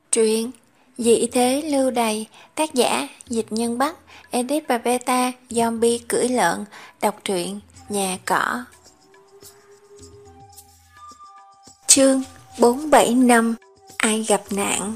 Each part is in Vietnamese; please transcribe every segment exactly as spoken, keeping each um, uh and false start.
Truyện Dị thế lưu đày, tác giả Dịch Nhân Bắc, edit và beta Zombie cưỡi lợn. Đọc truyện Nhà Cỏ. Chương bốn bảy năm. Ai gặp nạn?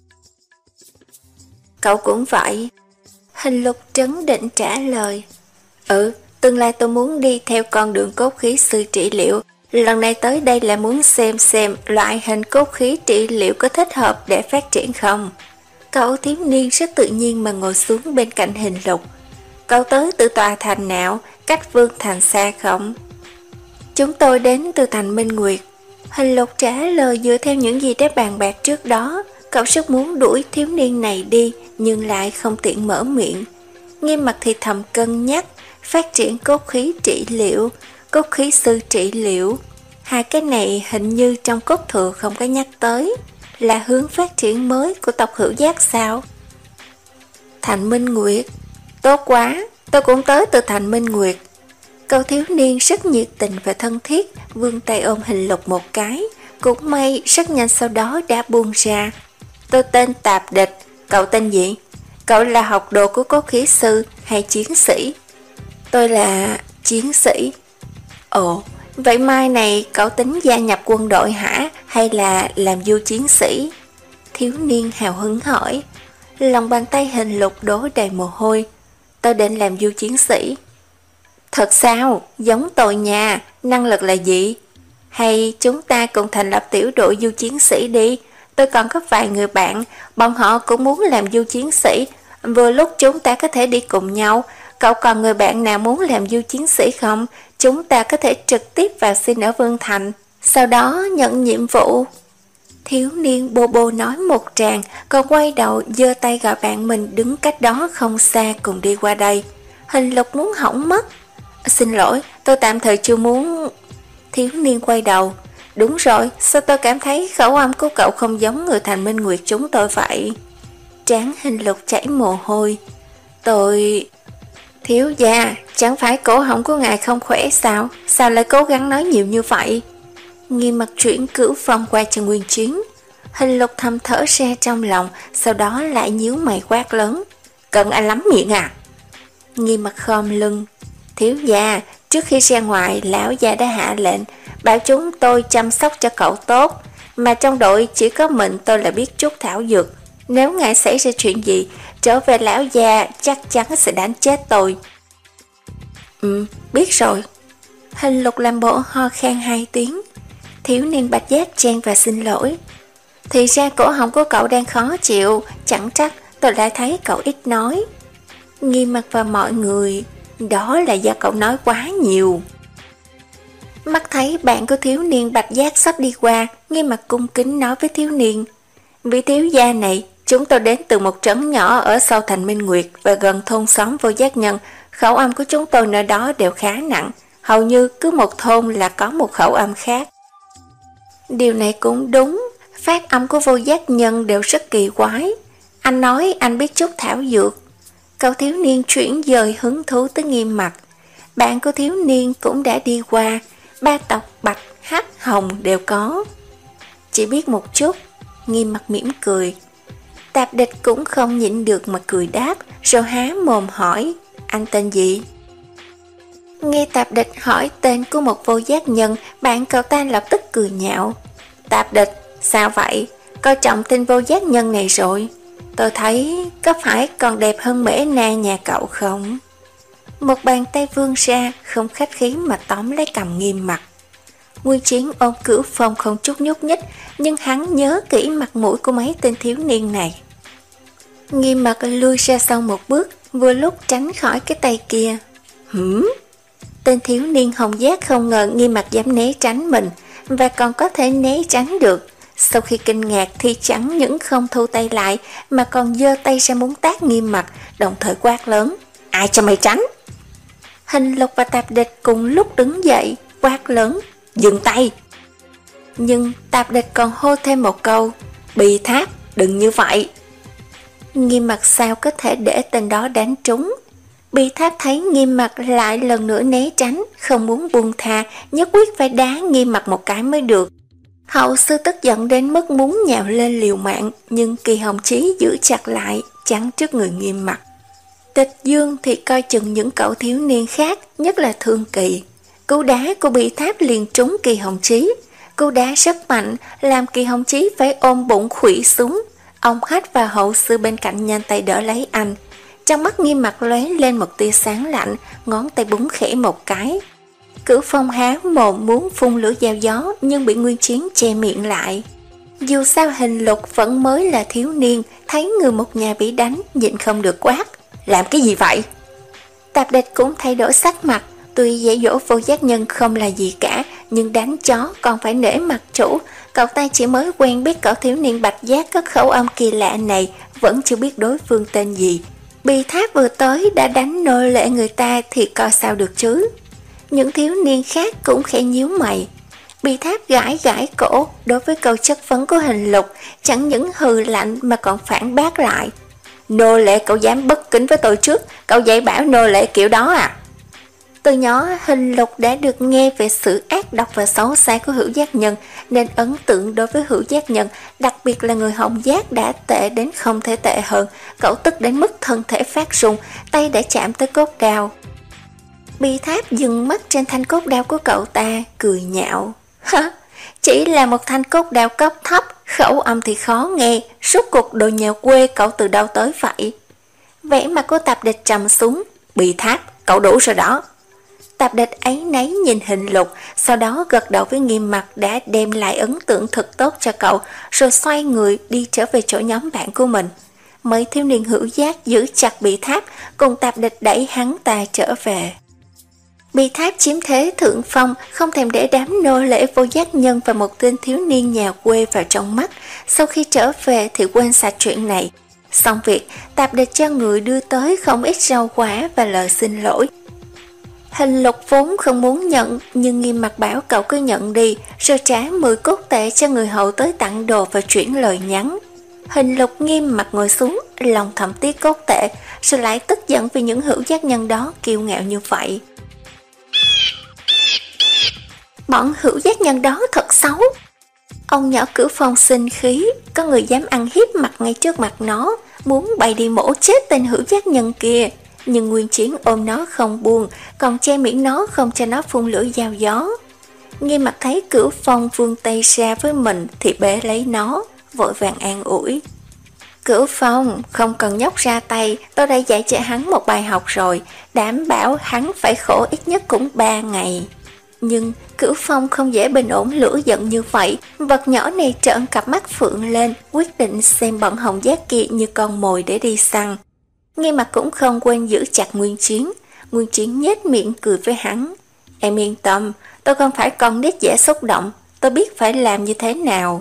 Cậu cũng vậy. Hình Lục trấn định trả lời. Ừ, tương lai tôi muốn đi theo con đường cốt khí sư trị liệu. Lần này tới đây là muốn xem xem loại hình cốt khí trị liệu có thích hợp để phát triển không. Cậu thiếu niên rất tự nhiên mà ngồi xuống bên cạnh Hình Lục. Cậu tới từ tòa thành nào, cách Vương Thành xa không? Chúng tôi đến từ thành Minh Nguyệt. Hình Lục trả lời dựa theo những gì đã bàn bạc trước đó. Cậu rất muốn đuổi thiếu niên này đi, nhưng lại không tiện mở miệng. Nghiêm mặt thì thầm cân nhắc, phát triển cốt khí trị liệu, cốt khí sư trị liệu. Hai cái này hình như trong cốt thừa không có nhắc tới. Là hướng phát triển mới của tộc Hữu Giác sao? Thành Minh Nguyệt. Tốt quá, tôi cũng tới từ thành Minh Nguyệt. Cậu thiếu niên rất nhiệt tình và thân thiết, vươn tay ôm Hình Lục một cái. Cũng may rất nhanh sau đó đã buông ra. Tôi tên Tạp Địch, cậu tên gì? Cậu là học đồ của cốt khí sư hay chiến sĩ? Tôi là chiến sĩ. Ồ, vậy mai này cậu tính gia nhập quân đội hả, hay là làm du chiến sĩ? Thiếu niên hào hứng hỏi. Lòng bàn tay Hình Lục đổ đầy mồ hôi. Tôi định làm du chiến sĩ. Thật sao? Giống tôi nha. Năng lực là gì? Hay chúng ta cùng thành lập tiểu đội du chiến sĩ đi. Tôi còn có vài người bạn, bọn họ cũng muốn làm du chiến sĩ. Vừa lúc chúng ta có thể đi cùng nhau. Cậu còn người bạn nào muốn làm du chiến sĩ không? Chúng ta có thể trực tiếp vào xin ở Vương Thành, sau đó nhận nhiệm vụ. Thiếu niên bô bô nói một tràng, còn quay đầu giơ tay gọi bạn mình đứng cách đó không xa cùng đi qua đây. Hình Lục muốn hỏng mất. Xin lỗi, tôi tạm thời chưa muốn. Thiếu niên quay đầu. Đúng rồi, sao tôi cảm thấy khẩu âm của cậu không giống người thành Minh Nguyệt chúng tôi vậy? Trán Hình Lục chảy mồ hôi. Tôi... Thiếu gia, chẳng phải cổ họng của ngài không khỏe sao? Sao lại cố gắng nói nhiều như vậy? Nghiêm mặt chuyển cửu phong qua cho Nguyên Chiến. Hình Lục thầm thở ra trong lòng, sau đó lại nhíu mày quát lớn. Cần anh lắm miệng à? Nghiêm mặt khom lưng. Thiếu gia, trước khi ra ngoài, lão gia đã hạ lệnh, bảo chúng tôi chăm sóc cho cậu tốt. Mà trong đội chỉ có mình tôi là biết chút thảo dược. Nếu ngài xảy ra chuyện gì, trở về lão già chắc chắn sẽ đánh chết tôi. Ừ, biết rồi. Hình Lục làm bộ ho khan hai tiếng. Thiếu niên Bạch Giác chen và xin lỗi. Thì ra cổ họng của cậu đang khó chịu, chẳng trách tôi lại thấy cậu ít nói. Nghiêm mặt vào mọi người, đó là do cậu nói quá nhiều. Mắt thấy bạn của thiếu niên Bạch Giác sắp đi qua, Nghiêm mặt cung kính nói với thiếu niên. Vị thiếu gia này, chúng tôi đến từ một trấn nhỏ ở sau thành Minh Nguyệt và gần thôn xóm Vô Giác Nhân. Khẩu âm của chúng tôi nơi đó đều khá nặng, hầu như cứ một thôn là có một khẩu âm khác. Điều này cũng đúng, phát âm của Vô Giác Nhân đều rất kỳ quái. Anh nói anh biết chút thảo dược. Cậu thiếu niên chuyển dời hứng thú tới Nghiêm mặt. Bạn của thiếu niên cũng đã đi qua, ba tộc Bạch, Hắc, Hồng đều có. Chỉ biết một chút. Nghiêm mặt mỉm cười. Tạp Địch cũng không nhịn được mà cười đáp, rồi há mồm hỏi, anh tên gì? Nghe Tạp Địch hỏi tên của một vô giác nhân, bạn cậu ta lập tức cười nhạo. Tạp Địch, sao vậy? Coi trọng tên vô giác nhân này rồi. Tôi thấy có phải còn đẹp hơn Mễ Na nhà cậu không? Một bàn tay vươn ra, không khách khí mà tóm lấy cầm Nghiêm mặt. Nguyên Chiến ôm cửu phong không chút nhúc nhích, nhưng hắn nhớ kỹ mặt mũi của mấy tên thiếu niên này. Nghiêm mặt lui ra sau một bước, vừa lúc tránh khỏi cái tay kia. Hửm? Tên thiếu niên hồng giác không ngờ Nghiêm mặt dám né tránh mình, và còn có thể né tránh được. Sau khi kinh ngạc thì chẳng những không thu tay lại, mà còn giơ tay ra muốn tát Nghiêm mặt, đồng thời quát lớn. Ai cho mày tránh? Hình Lục và Tạp Địch cùng lúc đứng dậy, quát lớn. Dừng tay! Nhưng Tạp Địch còn hô thêm một câu. Bì Tháp, đừng như vậy! Nghiêm mặt sao có thể để tên đó đánh trúng? Bì Tháp thấy Nghiêm mặt lại lần nữa né tránh, không muốn buông tha, nhất quyết phải đá Nghiêm mặt một cái mới được. Hậu sư tức giận đến mức muốn nhào lên liều mạng, nhưng Kỳ Hồng Chí giữ chặt lại, chắn trước người Nghiêm Mặc. Tịch Dương thì coi chừng những cậu thiếu niên khác, nhất là Thương Kỳ. Cú đá của Bi Tháp liền trúng Kỳ Hồng Chí. Cú đá rất mạnh, làm Kỳ Hồng Chí phải ôm bụng khuỵu xuống. Ông Hách và hậu sư bên cạnh nhanh tay đỡ lấy anh. Trong mắt Nghiêm Mặc lóe lên một tia sáng lạnh, ngón tay búng khẽ một cái. Cửu Phong há mồm muốn phun lửa dao gió, nhưng bị Nguyên Chiến che miệng lại. Dù sao Hình Lục vẫn mới là thiếu niên, thấy người một nhà bị đánh, nhịn không được quát: làm cái gì vậy? Tạp Địch cũng thay đổi sắc mặt. Tuy dạy dỗ Vô Giác Nhân không là gì cả, nhưng đánh chó còn phải nể mặt chủ. Cậu ta chỉ mới quen biết cậu thiếu niên bạch giác có khẩu âm kỳ lạ này, vẫn chưa biết đối phương tên gì. Bi Tháp vừa tới đã đánh nô lệ người ta thì coi sao được chứ. Những thiếu niên khác cũng khẽ nhíu mày. Bi Tháp gãi gãi cổ đối với câu chất vấn của Hình Lục, chẳng những hừ lạnh mà còn phản bác lại. Nô lệ cậu dám bất kính với tôi trước, cậu dạy bảo nô lệ kiểu đó à? Từ nhỏ Hình Lục đã được nghe về sự ác độc và xấu xa của Hữu Giác Nhân, nên ấn tượng đối với Hữu Giác Nhân, đặc biệt là người Hồng Giác đã tệ đến không thể tệ hơn. Cậu tức đến mức thân thể phát run, tay đã chạm tới cốt đao. Bi Tháp dừng mắt trên thanh cốt đao của cậu ta, cười nhạo. Hả? Chỉ là một thanh cốt đao cấp thấp, khẩu âm thì khó nghe, rốt cuộc đồ nhà quê cậu từ đâu tới vậy? Vẻ mặt của Tạp Địch trầm xuống. Bi Tháp, cậu đủ rồi đó. Tạp Địch áy náy nhìn Hình Lục, sau đó gật đầu với Nghiêm Mặc đã đem lại ấn tượng thật tốt cho cậu, rồi xoay người đi trở về chỗ nhóm bạn của mình. Mấy thiếu niên Hữu Giác giữ chặt Bi Tháp, cùng Tạp Địch đẩy hắn ta trở về. Bi Tháp chiếm thế thượng phong, không thèm để đám nô lệ Vô Giác Nhân và một tên thiếu niên nhà quê vào trong mắt. Sau khi trở về thì quên sạch chuyện này. Xong việc, Tạp Địch cho người đưa tới không ít rau quả và lời xin lỗi. Hình Lục vốn không muốn nhận, nhưng Nghiêm Mặc bảo cậu cứ nhận đi, rồi trả mười cốt tệ cho người hậu tới tặng đồ và chuyển lời nhắn. Hình Lục nghiêm mặt ngồi xuống, lòng thầm tiếc cốt tệ, rồi lại tức giận vì những Hữu Giác Nhân đó kiêu ngạo như vậy. Bọn Hữu Giác Nhân đó thật xấu. Ông nhỏ Cửu Phong sinh khí, có người dám ăn hiếp mặt ngay trước mặt nó, muốn bày đi mổ chết tên Hữu Giác Nhân kia. Nhưng Nguyên Chiến ôm nó không buông, còn che miệng nó không cho nó phun lửa dao gió. Nghiêm Mặt thấy Cửu Phong vươn tay ra với mình thì bế lấy nó, vội vàng an ủi. Cửu Phong, không cần nhóc ra tay, tôi đã dạy cho hắn một bài học rồi, đảm bảo hắn phải khổ ít nhất cũng ba ngày. Nhưng Cửu Phong không dễ bình ổn lửa giận như vậy, vật nhỏ này trợn cặp mắt phượng lên, quyết định xem bọn Hồng Giác kia như con mồi để đi săn. Nghiêm Mặt cũng không quên giữ chặt Nguyên Chiến. Nguyên Chiến nhếch miệng cười với hắn. Em yên tâm, tôi không phải con nít dễ xúc động, tôi biết phải làm như thế nào.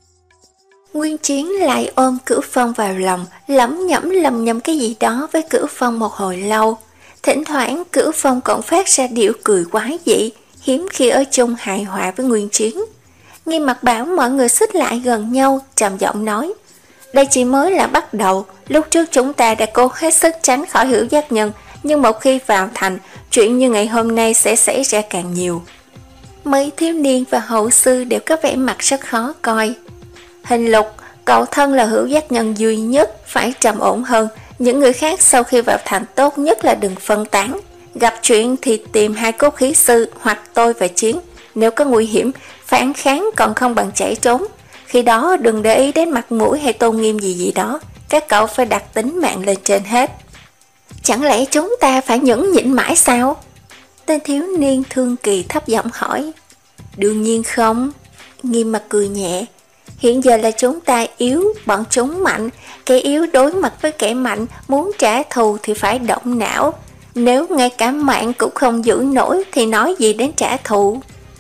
Nguyên Chiến lại ôm Cửu Phong vào lòng, lẩm nhẩm lầm nhầm cái gì đó với Cửu Phong một hồi lâu. Thỉnh thoảng Cửu Phong còn phát ra điệu cười quái dị, hiếm khi ở chung hài hòa với Nguyên Chiến. Nghiêm Mặt bảo mọi người xích lại gần nhau, trầm giọng nói. Đây chỉ mới là bắt đầu, lúc trước chúng ta đã cố hết sức tránh khỏi Hữu Giác Nhân, nhưng một khi vào thành, chuyện như ngày hôm nay sẽ xảy ra càng nhiều. Mấy thiếu niên và hậu sư đều có vẻ mặt rất khó coi. Hình Lục, cậu thân là Hữu Giác Nhân duy nhất, phải trầm ổn hơn. Những người khác sau khi vào thành tốt nhất là đừng phân tán. Gặp chuyện thì tìm hai cốt khí sư hoặc tôi và Chiến. Nếu có nguy hiểm, phản kháng còn không bằng chạy trốn. Khi đó đừng để ý đến mặt mũi hay tôn nghiêm gì gì đó. Các cậu phải đặt tính mạng lên trên hết. Chẳng lẽ chúng ta phải nhẫn nhịn mãi sao? Tên thiếu niên Thương Kỳ thấp giọng hỏi. Đương nhiên không. Nghiêm Mặt cười nhẹ. Hiện giờ là chúng ta yếu, bọn chúng mạnh. Kẻ yếu đối mặt với kẻ mạnh, muốn trả thù thì phải động não. Nếu ngay cả mạng cũng không giữ nổi thì nói gì đến trả thù.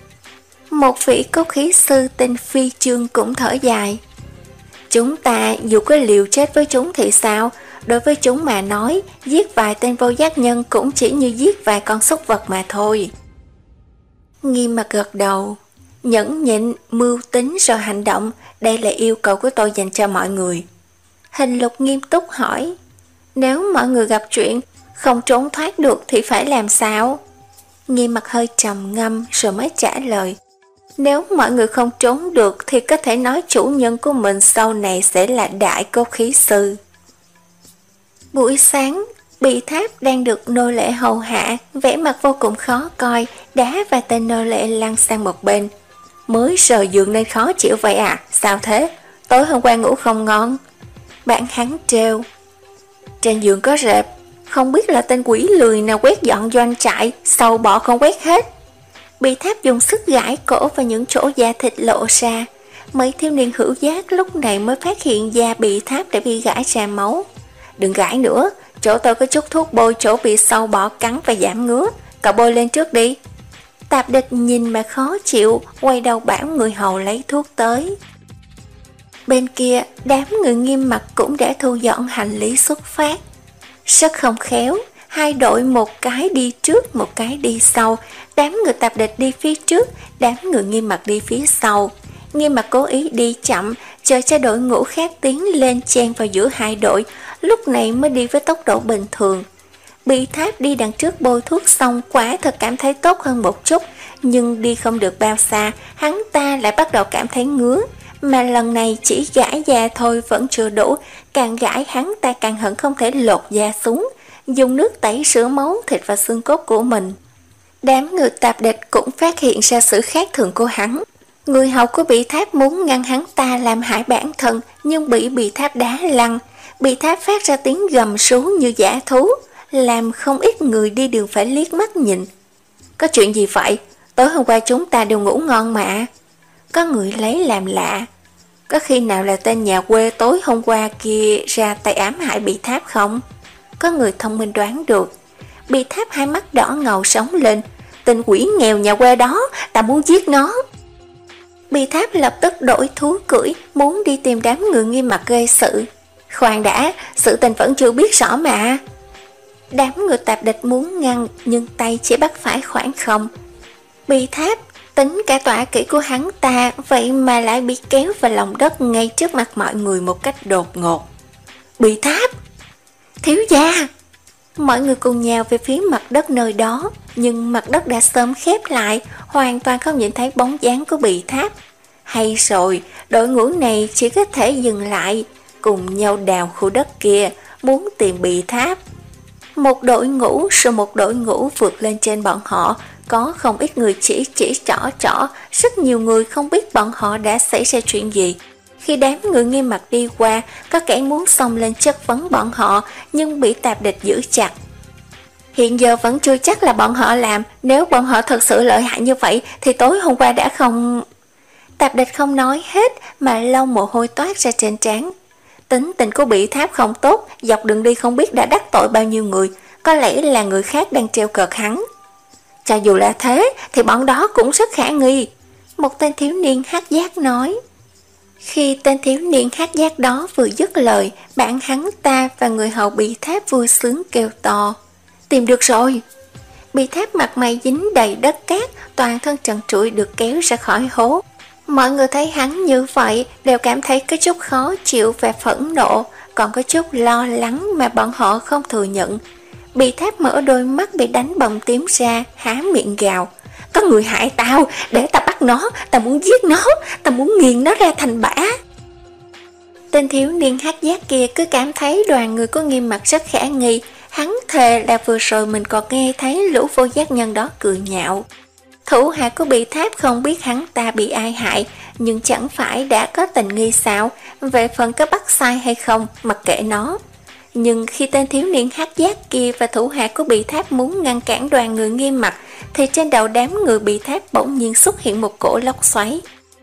Một vị cốt khí sư tên Phi Chương cũng thở dài. Chúng ta dù có liều chết với chúng thì sao? Đối với chúng mà nói, giết vài tên Vô Giác Nhân cũng chỉ như giết vài con súc vật mà thôi. Nghiêm Mặt gật đầu. Nhẫn nhịn, mưu tính rồi hành động, đây là yêu cầu của tôi dành cho mọi người. Hình Lục nghiêm túc hỏi. Nếu mọi người gặp chuyện, không trốn thoát được thì phải làm sao? Nghiêm Mặt hơi trầm ngâm rồi mới trả lời. Nếu mọi người không trốn được thì có thể nói chủ nhân của mình sau này sẽ là đại cốt khí sư. Buổi sáng, Bị Tháp đang được nô lệ hầu hạ, vẻ mặt vô cùng khó coi, đá và tên nô lệ lăn sang một bên. Mới sờ giường nên khó chịu vậy à? Sao thế? Tối hôm qua ngủ không ngon. Bạn hắn trêu. Trên giường có rệp, không biết là tên quỷ lười nào quét dọn doanh trại, sâu bọ không quét hết. Bị Tháp dùng sức gãi cổ và những chỗ da thịt lộ ra. Mấy thiếu niên hữu giác lúc này mới phát hiện da Bị Tháp đã bị gãi ra máu. Đừng gãi nữa, chỗ tôi có chút thuốc bôi chỗ bị sâu bọ cắn và giảm ngứa, cậu bôi lên trước đi. Tạp Địch nhìn mà khó chịu, quay đầu bảo người hầu lấy thuốc tới. Bên kia, đám người Nghiêm Mặc cũng đã thu dọn hành lý xuất phát. Rất không khéo, hai đội một cái đi trước, một cái đi sau. Đám người Tạp Địch đi phía trước, đám người Nghiêm Mặc đi phía sau. Nghiêm Mặc cố ý đi chậm, chờ cho đội ngũ khác tiến lên chen vào giữa hai đội, lúc này mới đi với tốc độ bình thường. Bị Tháp đi đằng trước bôi thuốc xong quả thật cảm thấy tốt hơn một chút, nhưng đi không được bao xa, hắn ta lại bắt đầu cảm thấy ngứa. Mà lần này chỉ gãi da thôi vẫn chưa đủ, càng gãi hắn ta càng hận không thể lột da xuống, dùng nước tẩy rửa máu thịt và xương cốt của mình. Đám người Tạp Địch cũng phát hiện ra sự khác thường của hắn. Người hầu của Bị Tháp muốn ngăn hắn ta làm hại bản thân, nhưng bị Bị Tháp đá lăn. Bị Tháp phát ra tiếng gầm rú như dã thú, làm không ít người đi đường phải liếc mắt nhìn. Có chuyện gì vậy? Tối hôm qua chúng ta đều ngủ ngon mà. Có người lấy làm lạ. Có khi nào là tên nhà quê tối hôm qua kia ra tay ám hại Bị Tháp không? Có người thông minh đoán được. Bị Tháp hai mắt đỏ ngầu sống lên. Tên quỷ nghèo nhà quê đó, ta muốn giết nó. Bị Tháp lập tức đổi thú cưỡi, muốn đi tìm đám người Nghiêm Mặc gây sự. Khoan đã, sự tình vẫn chưa biết rõ mà. Đám người Tạp Địch muốn ngăn, nhưng tay chỉ bắt phải khoảng không. Bị Tháp tính cả tọa kỹ của hắn ta, vậy mà lại bị kéo vào lòng đất ngay trước mặt mọi người một cách đột ngột. Bị Tháp! Thiếu gia! Mọi người cùng nhào về phía mặt đất nơi đó, nhưng mặt đất đã sớm khép lại, hoàn toàn không nhìn thấy bóng dáng của Bị Tháp. Hay rồi, đội ngũ này chỉ có thể dừng lại, cùng nhau đào khu đất kia, muốn tìm Bị Tháp. Một đội ngũ rồi một đội ngũ vượt lên trên bọn họ, có không ít người chỉ chỉ trỏ trỏ, rất nhiều người không biết bọn họ đã xảy ra chuyện gì. Khi đám người Nghiêm Mặc đi qua, có kẻ muốn xông lên chất vấn bọn họ, nhưng bị Tạp Địch giữ chặt. Hiện giờ vẫn chưa chắc là bọn họ làm, nếu bọn họ thật sự lợi hại như vậy thì tối hôm qua đã không... Tạp Địch không nói hết mà lau mồ hôi toát ra trên trán. Tính tình của Bị Tháp không tốt, dọc đường đi không biết đã đắc tội bao nhiêu người, có lẽ là người khác đang trêu cợt hắn. Cho dù là thế thì bọn đó cũng rất khả nghi. Một tên thiếu niên hát giác nói. Khi tên thiếu niên hát giác đó vừa dứt lời, bạn hắn ta và người hầu Bị Tháp vui sướng kêu to. Tìm được rồi! Bị Tháp mặt mày dính đầy đất cát, toàn thân trần trụi được kéo ra khỏi hố. Mọi người thấy hắn như vậy đều cảm thấy có chút khó chịu và phẫn nộ, còn có chút lo lắng mà bọn họ không thừa nhận. Bị Tháp mở đôi mắt bị đánh bầm tím ra, há miệng gào. Có người hại tao, để ta bắt nó, ta muốn giết nó, ta muốn nghiền nó ra thành bã. Tên thiếu niên hát giác kia cứ cảm thấy đoàn người có Nghiêm Mặc rất khả nghi. Hắn thề là vừa rồi mình còn nghe thấy lũ vô giác nhân đó cười nhạo. Thủ hạ của Bị Tháp không biết hắn ta bị ai hại, nhưng chẳng phải đã có tình nghi sao, về phần có bắt sai hay không, mặc kệ nó. Nhưng khi tên thiếu niên hát giác kia và thủ hạ của Bị Tháp muốn ngăn cản đoàn người Nghiêm Mặc, thì trên đầu đám người Bị Tháp bỗng nhiên xuất hiện một cổ lốc xoáy.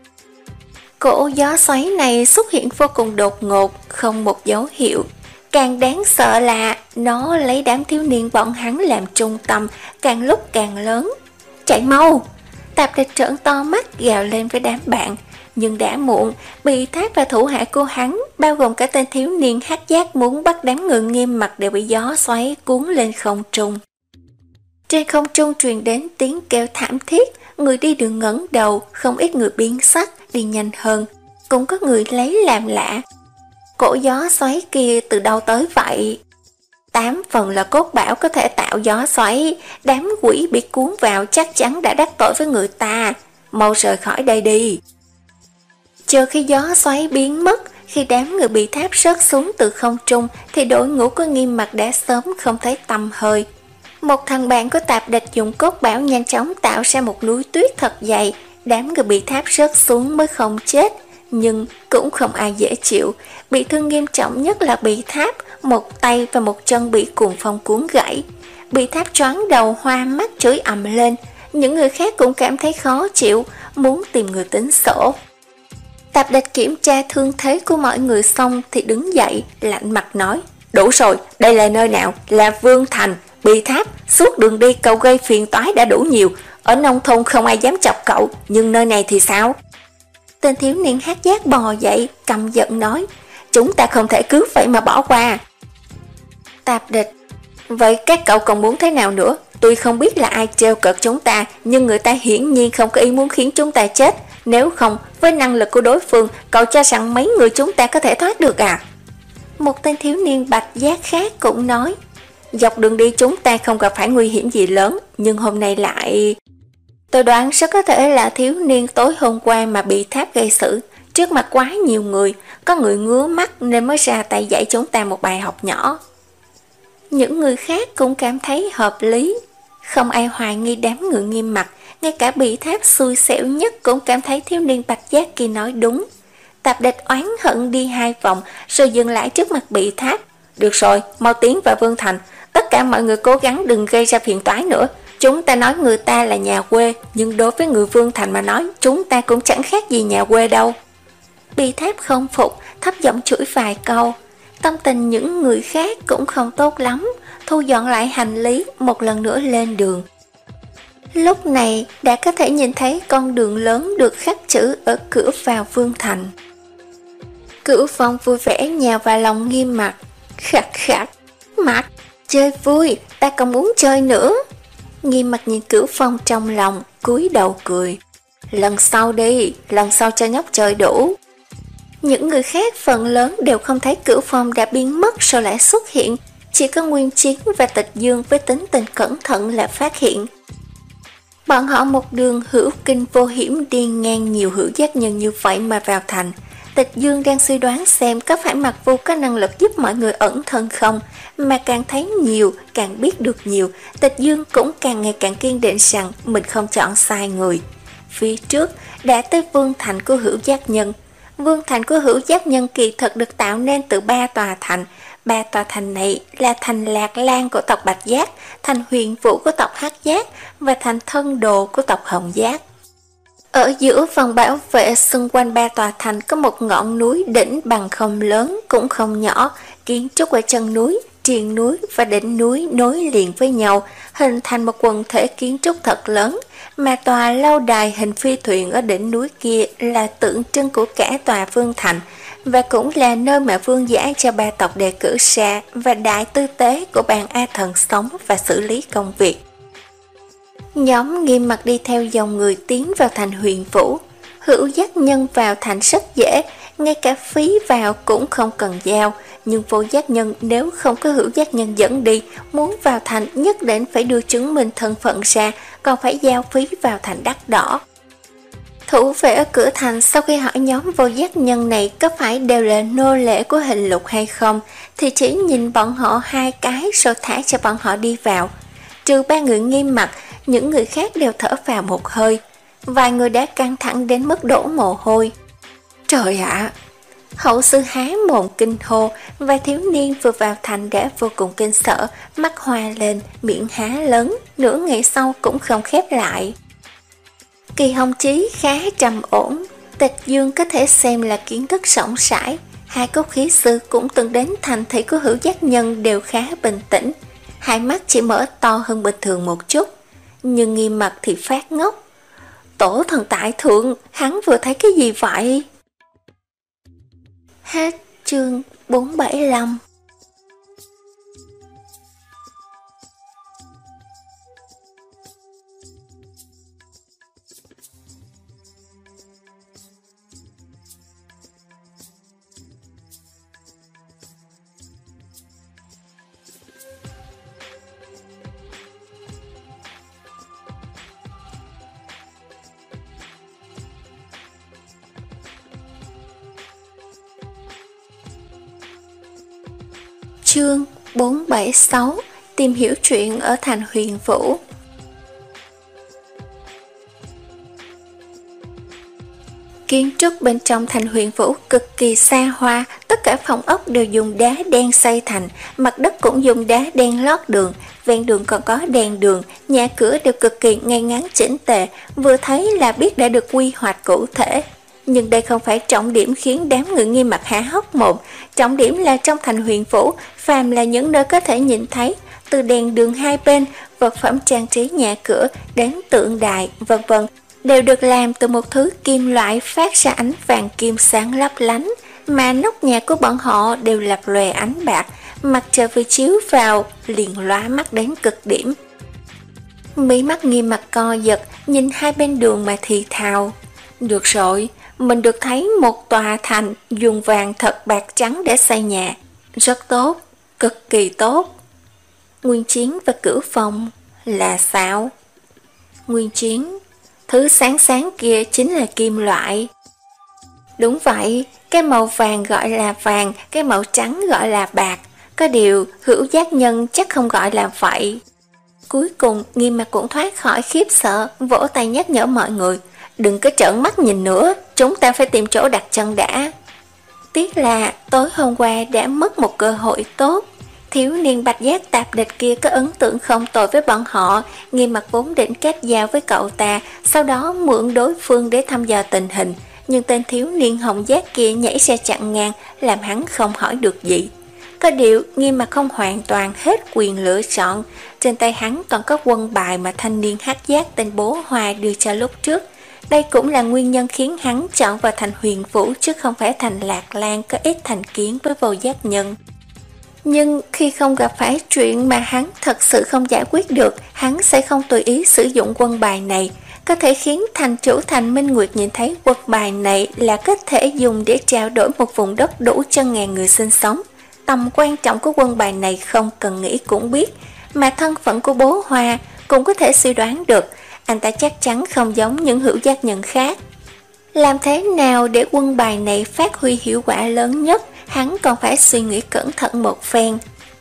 Cổ gió xoáy này xuất hiện vô cùng đột ngột, không một dấu hiệu. Càng đáng sợ là nó lấy đám thiếu niên bọn hắn làm trung tâm, càng lúc càng lớn. Chạy mau! Tạp Địch trợn to mắt gào lên với đám bạn. Nhưng đã muộn, Bị Tháp và thủ hạ của hắn, bao gồm cả tên thiếu niên hát giác muốn bắt đám người Nghiêm Mặc đều bị gió xoáy cuốn lên không trung. Trên không trung truyền đến tiếng kêu thảm thiết, người đi đường ngẩng đầu, không ít người biến sắc, đi nhanh hơn. Cũng có người lấy làm lạ. Cổ gió xoáy kia từ đâu tới vậy? Tám phần là cốt bảo có thể tạo gió xoáy, đám quỷ bị cuốn vào chắc chắn đã đắc tội với người ta. mau rời khỏi đây đi. Chờ khi gió xoáy biến mất, khi đám người bị tháp rớt xuống từ không trung thì đội ngũ của Nghiêm Mặc đã sớm không thấy tăm hơi. Một thằng bạn của Tạp Địch dùng cốt bảo nhanh chóng tạo ra một núi tuyết thật dày, đám người bị tháp rớt xuống mới không chết, nhưng cũng không ai dễ chịu. Bị thương nghiêm trọng nhất là bị tháp, một tay và một chân bị cuồng phong cuốn gãy. Bị tháp choáng đầu hoa mắt chửi ầm lên, những người khác cũng cảm thấy khó chịu, muốn tìm người tính sổ. Tạp Địch kiểm tra thương thế của mọi người xong thì đứng dậy, lạnh mặt nói: đủ rồi, đây là nơi nào? Là Vương Thành. Bị tháp, suốt đường đi cậu gây phiền toái đã đủ nhiều. Ở nông thôn không ai dám chọc cậu, nhưng nơi này thì sao? Tên thiếu niên hát giác bò dậy, căm giận nói: chúng ta không thể cứ vậy mà bỏ qua. Tạp Địch: vậy các cậu còn muốn thế nào nữa? Tuy không biết là ai trêu cợt chúng ta, nhưng người ta hiển nhiên không có ý muốn khiến chúng ta chết. Nếu không, với năng lực của đối phương, cậu cho rằng mấy người chúng ta có thể thoát được à? Một tên thiếu niên bạch giác khác cũng nói: dọc đường đi chúng ta không gặp phải nguy hiểm gì lớn, nhưng hôm nay lại... Tôi đoán rất có thể là thiếu niên tối hôm qua mà bị tháp gây sự. Trước mặt quá nhiều người, có người ngứa mắt nên mới ra tay dạy chúng ta một bài học nhỏ. Những người khác cũng cảm thấy hợp lý. Không ai hoài nghi đám người Nghiêm Mặc, ngay cả bị tháp xui xẻo nhất cũng cảm thấy thiếu niên bạch giác kia nói đúng. Tạp Địch oán hận đi hai vòng rồi dừng lại trước mặt bị tháp. Được rồi, mau tiến vào Vương Thành. Tất cả mọi người cố gắng đừng gây ra phiền toái nữa. Chúng ta nói người ta là nhà quê, nhưng đối với người Vương Thành mà nói, chúng ta cũng chẳng khác gì nhà quê đâu. Bị tháp không phục, thấp giọng chửi vài câu. Tâm tình những người khác cũng không tốt lắm, thu dọn lại hành lý, một lần nữa lên đường. Lúc này đã có thể nhìn thấy con đường lớn được khắc chữ ở cửa vào Vương Thành. Cửu Phong vui vẻ nhào vào lòng Nghiêm Mặc. Khặt khặt, Mặc, chơi vui, ta còn muốn chơi nữa. Nghiêm Mặc nhìn Cửu Phong trong lòng, cúi đầu cười. Lần sau đi, lần sau cho nhóc chơi đủ. Những người khác phần lớn đều không thấy Cửu Phong đã biến mất rồi lại xuất hiện. Chỉ có Nguyên Chiến và Tịch Dương với tính tình cẩn thận là phát hiện. Bọn họ một đường hữu kinh vô hiểm đi ngang nhiều hữu giác nhân như vậy mà vào thành. Tịch Dương đang suy đoán xem có phải Mặc Vu có năng lực giúp mọi người ẩn thân không, mà càng thấy nhiều, càng biết được nhiều, Tịch Dương cũng càng ngày càng kiên định rằng mình không chọn sai người. Phía trước đã tới Vương Thành của hữu giác nhân. Vương Thành của hữu giác nhân kỳ thật được tạo nên từ ba tòa thành. Ba tòa thành này là thành Lạc Lan của tộc Bạch Giác, thành Huyền Vũ của tộc Hắc Giác và thành Thân Đồ của tộc Hồng Giác. Ở giữa vòng bảo vệ xung quanh ba tòa thành có một ngọn núi đỉnh bằng không lớn cũng không nhỏ, kiến trúc ở chân núi, triền núi và đỉnh núi nối liền với nhau, hình thành một quần thể kiến trúc thật lớn, mà tòa lâu đài hình phi thuyền ở đỉnh núi kia là tượng trưng của cả tòa Vương Thành, và cũng là nơi mà vương giả cho ba tộc đề cử ra và đại tư tế của bàn A Thần sống và xử lý công việc. Nhóm Nghiêm Mặc đi theo dòng người tiến vào thành Huyền Vũ. Hữu giác nhân vào thành rất dễ, ngay cả phí vào cũng không cần giao, nhưng vô giác nhân nếu không có hữu giác nhân dẫn đi, muốn vào thành nhất định phải đưa chứng minh thân phận ra, còn phải giao phí vào thành đắt đỏ. Thủ vệ ở cửa thành sau khi hỏi nhóm vô giác nhân này có phải đều là nô lệ của hình lục hay không, thì chỉ nhìn bọn họ hai cái rồi thả cho bọn họ đi vào. Trừ ba người Nghiêm Mặc, những người khác đều thở vào một hơi. Vài người đã căng thẳng đến mức đổ mồ hôi. Trời ạ! Hậu sư há mồm kinh hô, và thiếu niên vừa vào thành đã vô cùng kinh sợ, mắt hoa lên, miệng há lớn, nửa ngày sau cũng không khép lại. Kỳ Hồng Chí khá trầm ổn, Tịch Dương có thể xem là kiến thức rộng rãi. Hai cốt khí sư cũng từng đến thành thị của hữu giác nhân đều khá bình tĩnh. Hai mắt chỉ mở to hơn bình thường một chút, nhưng Nghiêm Mặc thì phát ngốc. Tổ thần tại thượng, hắn vừa thấy cái gì vậy? Hết chương bốn bảy lăm. Chương bốn bảy sáu Tìm hiểu chuyện ở thành Huyền Vũ. Kiến trúc bên trong thành Huyền Vũ cực kỳ xa hoa, tất cả phòng ốc đều dùng đá đen xây thành, mặt đất cũng dùng đá đen lót đường, ven đường còn có đèn đường, nhà cửa đều cực kỳ ngay ngắn chỉnh tề, vừa thấy là biết đã được quy hoạch cụ thể. Nhưng đây không phải trọng điểm khiến đám người Nghiêm Mặc há hốc mồm, trọng điểm là trong thành Huyền Vũ, phàm là những nơi có thể nhìn thấy, từ đèn đường hai bên, vật phẩm trang trí nhà cửa đến tượng đài, vân vân, đều được làm từ một thứ kim loại phát ra ánh vàng kim sáng lấp lánh, mà nóc nhà của bọn họ đều lập lòe ánh bạc, mặt trời vừa chiếu vào liền lóa mắt đến cực điểm. Mí mắt Nghiêm Mặc co giật, nhìn hai bên đường mà thì thào: được rồi, mình được thấy một tòa thành dùng vàng thật bạc trắng để xây nhà, rất tốt, cực kỳ tốt. Nguyên Chiến và Cửu Phong là sao? Nguyên Chiến: thứ sáng sáng kia chính là kim loại. Đúng vậy, cái màu vàng gọi là vàng, cái màu trắng gọi là bạc. Có điều Hữu Giác Nhân chắc không gọi là vậy. Cuối cùng Nghiêm Mặc cũng thoát khỏi khiếp sợ, vỗ tay nhắc nhở mọi người: đừng có trợn mắt nhìn nữa, chúng ta phải tìm chỗ đặt chân đã. Tiếc là tối hôm qua đã mất một cơ hội tốt. Thiếu niên bạch giác tạp địch kia có ấn tượng không tồi với bọn họ, Nghiêm Mặc vốn định kết giao với cậu ta, sau đó mượn đối phương để thăm dò tình hình, nhưng tên thiếu niên hồng giác kia nhảy ra chặn ngang, làm hắn không hỏi được gì. Có điều Nghiêm Mặc không hoàn toàn hết quyền lựa chọn, trên tay hắn còn có quân bài mà thanh niên hắc giác tên Bố Hoa đưa cho lúc trước. Đây cũng là nguyên nhân khiến hắn chọn vào thành Huyền Vũ chứ không phải thành Lạc Lan có ít thành kiến với Vô Giác Nhân. Nhưng khi không gặp phải chuyện mà hắn thật sự không giải quyết được, hắn sẽ không tùy ý sử dụng quân bài này. Có thể khiến thành chủ thành Minh Nguyệt nhìn thấy quân bài này là có thể dùng để trao đổi một vùng đất đủ cho ngàn người sinh sống. Tầm quan trọng của quân bài này không cần nghĩ cũng biết, mà thân phận của Bố Hoa cũng có thể suy đoán được. Anh ta chắc chắn không giống những Hữu Giác Nhân khác. Làm thế nào để quân bài này phát huy hiệu quả lớn nhất, hắn còn phải suy nghĩ cẩn thận một phen.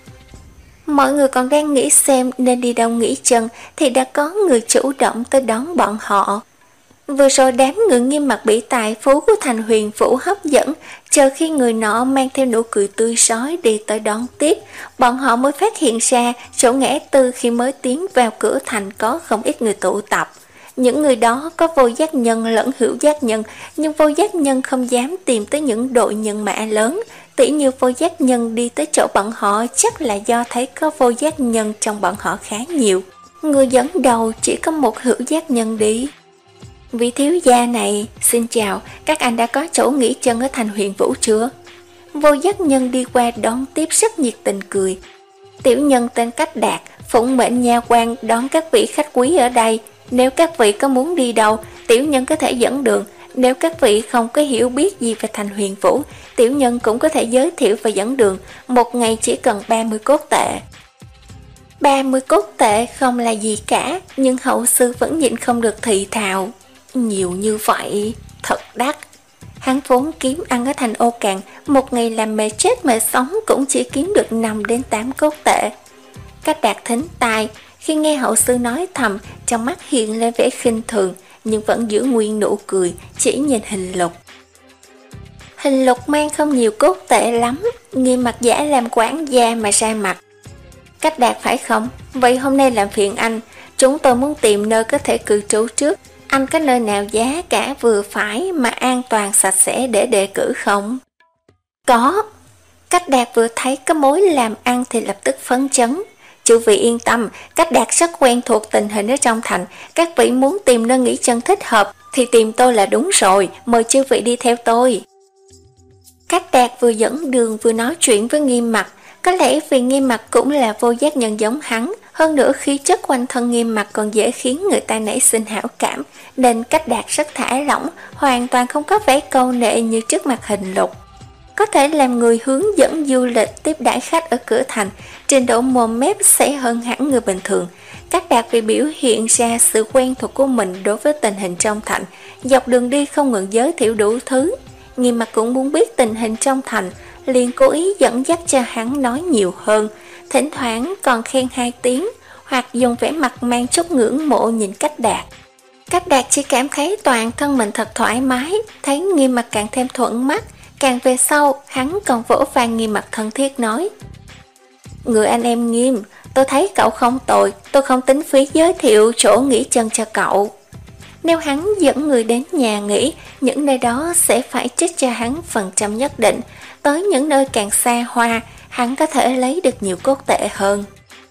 Mọi người còn đang nghĩ xem nên đi đâu nghỉ chân thì đã có người chủ động tới đón bọn họ. Vừa rồi đám người Nghiêm Mặc bị tài phú của thành Huyền Vũ hấp dẫn, chờ khi người nọ mang theo nụ cười tươi rói đi tới đón tiếp, bọn họ mới phát hiện ra chỗ ngã tư khi mới tiến vào cửa thành có không ít người tụ tập. Những người đó có Vô Giác Nhân lẫn Hữu Giác Nhân, nhưng Vô Giác Nhân không dám tìm tới những đội nhân mã lớn. Tỉ như Vô Giác Nhân đi tới chỗ bọn họ chắc là do thấy có Vô Giác Nhân trong bọn họ khá nhiều. Người dẫn đầu chỉ có một Hữu Giác Nhân đi. Vị thiếu gia này, xin chào, các anh đã có chỗ nghỉ chân ở thành Huyền Vũ chưa? Vô Giác Nhân đi qua đón tiếp rất nhiệt tình cười. Tiểu nhân tên Cách Đạt, phụng mệnh nha quan đón các vị khách quý ở đây. Nếu các vị có muốn đi đâu, tiểu nhân có thể dẫn đường. Nếu các vị không có hiểu biết gì về thành Huyền Vũ, tiểu nhân cũng có thể giới thiệu và dẫn đường. Một ngày chỉ cần ba mươi cốt tệ. ba mươi cốt tệ không là gì cả, nhưng hậu sư vẫn nhịn không được thị thào. Nhiều như vậy, thật đắt. Hắn vốn kiếm ăn ở thành Ô Cạn, một ngày làm mệt chết mệt sống cũng chỉ kiếm được năm đến tám cốt tệ. Cách Đạt thính tai, khi nghe hậu sư nói thầm, trong mắt hiện lên vẻ khinh thường, nhưng vẫn giữ nguyên nụ cười, chỉ nhìn hình lục. Hình lục mang không nhiều cốt tệ lắm, Nghiêm Mặc giả làm quản gia mà ra mặt. Cách Đạt phải không? Vậy hôm nay làm phiền anh, chúng tôi muốn tìm nơi có thể cư trú trước. Anh có nơi nào giá cả vừa phải mà an toàn sạch sẽ để đề cử không? Có. Cách Đạt vừa thấy có mối làm ăn thì lập tức phấn chấn. Chư vị yên tâm, Cách Đạt rất quen thuộc tình hình ở trong thành. Các vị muốn tìm nơi nghỉ chân thích hợp thì tìm tôi là đúng rồi, mời chư vị đi theo tôi. Cách Đạt vừa dẫn đường vừa nói chuyện với Nghiêm Mặc. Có lẽ vì Nghiêm Mặc cũng là Vô Giác Nhân giống hắn, hơn nữa khí chất quanh thân Nghiêm Mặc còn dễ khiến người ta nảy sinh hảo cảm, nên Cách Đạt rất thả lỏng, hoàn toàn không có vẻ câu nệ như trước mặt hình lục. Có thể làm người hướng dẫn du lịch tiếp đãi khách ở cửa thành, trình độ mồm mép sẽ hơn hẳn người bình thường. Cách Đạt vì biểu hiện ra sự quen thuộc của mình đối với tình hình trong thành, dọc đường đi không ngừng giới thiệu đủ thứ. Nghiêm Mặc cũng muốn biết tình hình trong thành, liền cố ý dẫn dắt cho hắn nói nhiều hơn, thỉnh thoảng còn khen hai tiếng, hoặc dùng vẻ mặt mang chút ngưỡng mộ nhìn Cách Đạt. Cách Đạt chỉ cảm thấy toàn thân mình thật thoải mái, thấy Nghiêm Mặc càng thêm thuận mắt. Càng về sau, hắn còn vỗ vai Nghiêm Mặc thân thiết nói: Người anh em Nghiêm, tôi thấy cậu không tồi, tôi không tính phí giới thiệu chỗ nghỉ chân cho cậu. Nếu hắn dẫn người đến nhà nghỉ, những nơi đó sẽ phải trích cho hắn phần trăm nhất định. Tới những nơi càng xa hoa, hắn có thể lấy được nhiều cốt tệ hơn.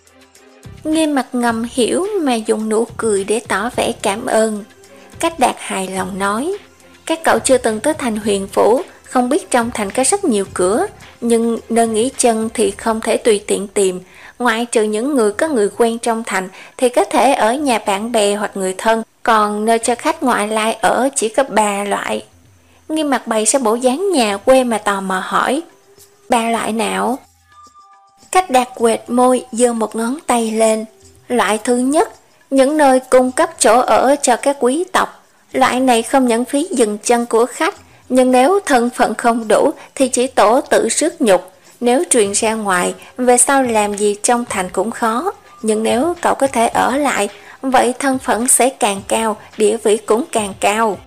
Nghiêm Mặc ngầm hiểu mà dùng nụ cười để tỏ vẻ cảm ơn. Cách Đạt hài lòng nói: Các cậu chưa từng tới thành Huyền Phủ, không biết trong thành có rất nhiều cửa, nhưng nơi nghỉ chân thì không thể tùy tiện tìm. Ngoại trừ những người có người quen trong thành thì có thể ở nhà bạn bè hoặc người thân, còn nơi cho khách ngoại lai ở chỉ có ba loại. Nghiêm Mặc bày ra bộ dáng nhà quê mà tò mò hỏi: Ba loại nào? Cách Đạt quệt môi, giơ một ngón tay lên. Loại thứ nhất, những nơi cung cấp chỗ ở cho các quý tộc. Loại này không nhận phí dừng chân của khách, nhưng nếu thân phận không đủ thì chỉ tổ tự rước nhục. Nếu truyền ra ngoài, về sau làm gì trong thành cũng khó. Nhưng nếu cậu có thể ở lại, vậy thân phận sẽ càng cao, địa vị cũng càng cao.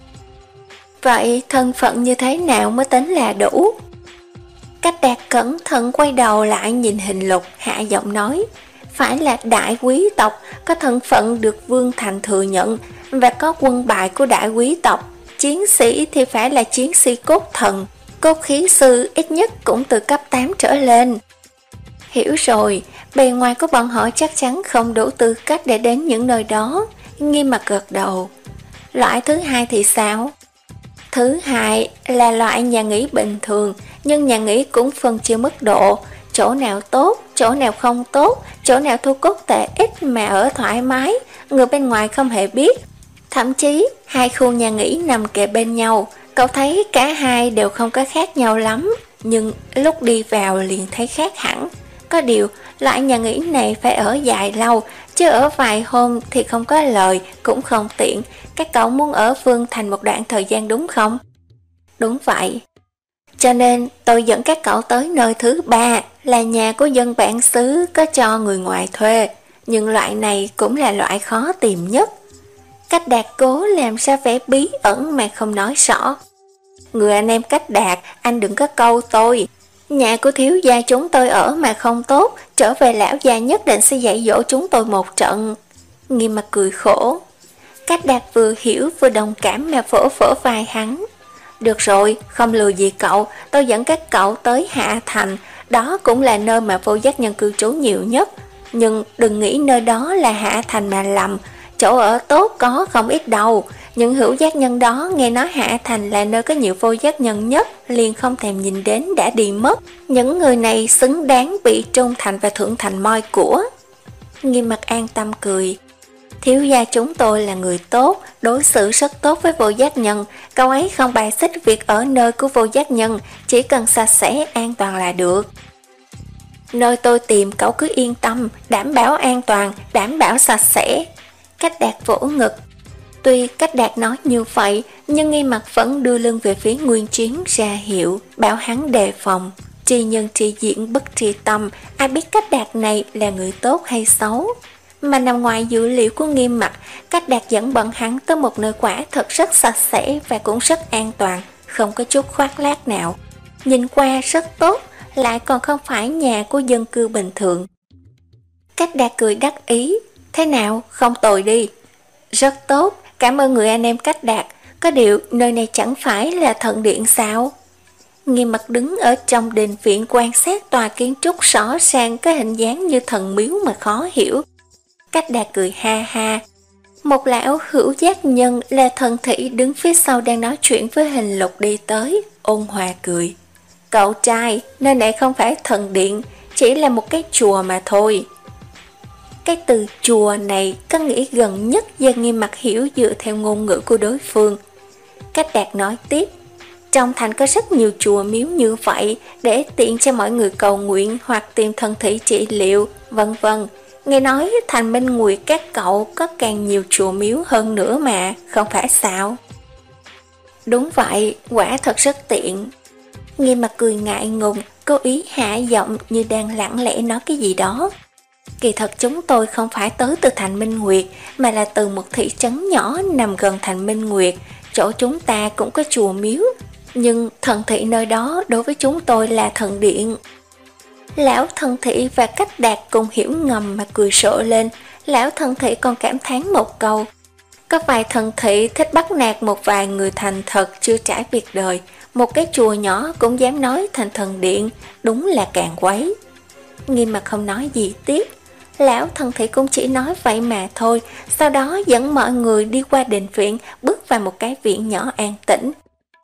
Vậy thân phận như thế nào mới tính là đủ? Cách Đạt cẩn thận quay đầu lại nhìn hình lục, hạ giọng nói: Phải là đại quý tộc, có thân phận được vương thành thừa nhận, và có quân bài của đại quý tộc. Chiến sĩ thì phải là chiến sĩ cốt thần, cốt khí sư ít nhất cũng từ cấp tám trở lên. Hiểu rồi, bề ngoài của bọn họ chắc chắn không đủ tư cách để đến những nơi đó. Nghiêm Mặc gật đầu. Loại thứ hai thì sao? Thứ hai là loại nhà nghỉ bình thường, nhưng nhà nghỉ cũng phân chia mức độ. Chỗ nào tốt, chỗ nào không tốt, chỗ nào thu cốt tệ ít mà ở thoải mái, người bên ngoài không hề biết. Thậm chí, hai khu nhà nghỉ nằm kề bên nhau, cậu thấy cả hai đều không có khác nhau lắm, nhưng lúc đi vào liền thấy khác hẳn. Có điều, loại nhà nghỉ này phải ở dài lâu, chứ ở vài hôm thì không có lời, cũng không tiện. Các cậu muốn ở Vương Thành một đoạn thời gian đúng không? Đúng vậy. Cho nên tôi dẫn các cậu tới nơi thứ ba, là nhà của dân bản xứ có cho người ngoài thuê. Nhưng loại này cũng là loại khó tìm nhất. Cách Đạt cố làm ra vẻ bí ẩn mà không nói rõ. Người anh em Cách Đạt, anh đừng có câu tôi. Nhà của thiếu gia chúng tôi ở mà không tốt, trở về lão gia nhất định sẽ dạy dỗ chúng tôi một trận. Nghiêm Mặc cười khổ. Cách Đạt vừa hiểu vừa đồng cảm mà vỗ vỗ vai hắn. Được rồi, không lừa gì cậu, tôi dẫn các cậu tới Hạ Thành, đó cũng là nơi mà vô giác nhân cư trú nhiều nhất. Nhưng đừng nghĩ nơi đó là Hạ Thành mà lầm, chỗ ở tốt có không ít đâu. Những hữu giác nhân đó nghe nói Hạ Thành là nơi có nhiều vô giác nhân nhất, liền không thèm nhìn đến đã đi mất. Những người này xứng đáng bị Trung Thành và Thượng Thành moi của. Nghiêm Mặc an tâm cười. Thiếu gia chúng tôi là người tốt, đối xử rất tốt với vô giác nhân. Cậu ấy không bài xích việc ở nơi của vô giác nhân, chỉ cần sạch sẽ an toàn là được. Nơi tôi tìm cậu cứ yên tâm, đảm bảo an toàn, đảm bảo sạch sẽ. Cách Đạt vỗ ngực. Tuy Cách Đạt nói như vậy, nhưng Nghiêm Mặc vẫn đưa lưng về phía Nguyên Chiến ra hiệu, bảo hắn đề phòng. Tri nhân tri diện bất tri tâm, ai biết Cách Đạt này là người tốt hay xấu. Mà nằm ngoài dữ liệu của Nghiêm Mặc, Cách Đạt dẫn bọn hắn tới một nơi quả thật rất sạch sẽ và cũng rất an toàn, không có chút khoác lác nào. Nhìn qua rất tốt, lại còn không phải nhà của dân cư bình thường. Cách Đạt cười đắc ý. Thế nào, không tồi đi. Rất tốt, cảm ơn người anh em Cách Đạt. Có điều nơi này chẳng phải là thần điện sao? Nghiêm Mặc đứng ở trong đình viện quan sát tòa kiến trúc rõ ràng có hình dáng như thần miếu mà khó hiểu. Cách Đạt cười ha ha. Một lão hữu giác nhân là thần thị đứng phía sau đang nói chuyện với Hình Lục đi tới, ôn hòa cười. Cậu trai, nơi này không phải thần điện, chỉ là một cái chùa mà thôi. Cái từ chùa này có nghĩa gần nhất do Nghiêm Mặc hiểu dựa theo ngôn ngữ của đối phương. Cách Đạt nói tiếp. Trong thành có rất nhiều chùa miếu như vậy để tiện cho mọi người cầu nguyện hoặc tìm thần thị trị liệu, vân vân. Nghe nói thành Minh Nguyệt các cậu có càng nhiều chùa miếu hơn nữa mà, không phải sao? Đúng vậy, quả thật rất tiện. Nghiêm Mặc cười ngại ngùng, cố ý hạ giọng như đang lặng lẽ nói cái gì đó. Kỳ thật chúng tôi không phải tới từ Thành Minh Nguyệt, mà là từ một thị trấn nhỏ nằm gần Thành Minh Nguyệt. Chỗ chúng ta cũng có chùa miếu, nhưng thần thị nơi đó đối với chúng tôi là thần điện. Lão thần thị và Cách Đạt cùng hiểu ngầm mà cười rộ lên. Lão thần thị còn cảm thán một câu: có vài thần thị thích bắt nạt một vài người thành thật chưa trải việc đời, một cái chùa nhỏ cũng dám nói thành thần điện, đúng là càng quấy. Nghiêm Mặt không nói gì tiếp. Lão thần thị cũng chỉ nói vậy mà thôi, sau đó dẫn mọi người đi qua đình viện, bước vào một cái viện nhỏ an tĩnh.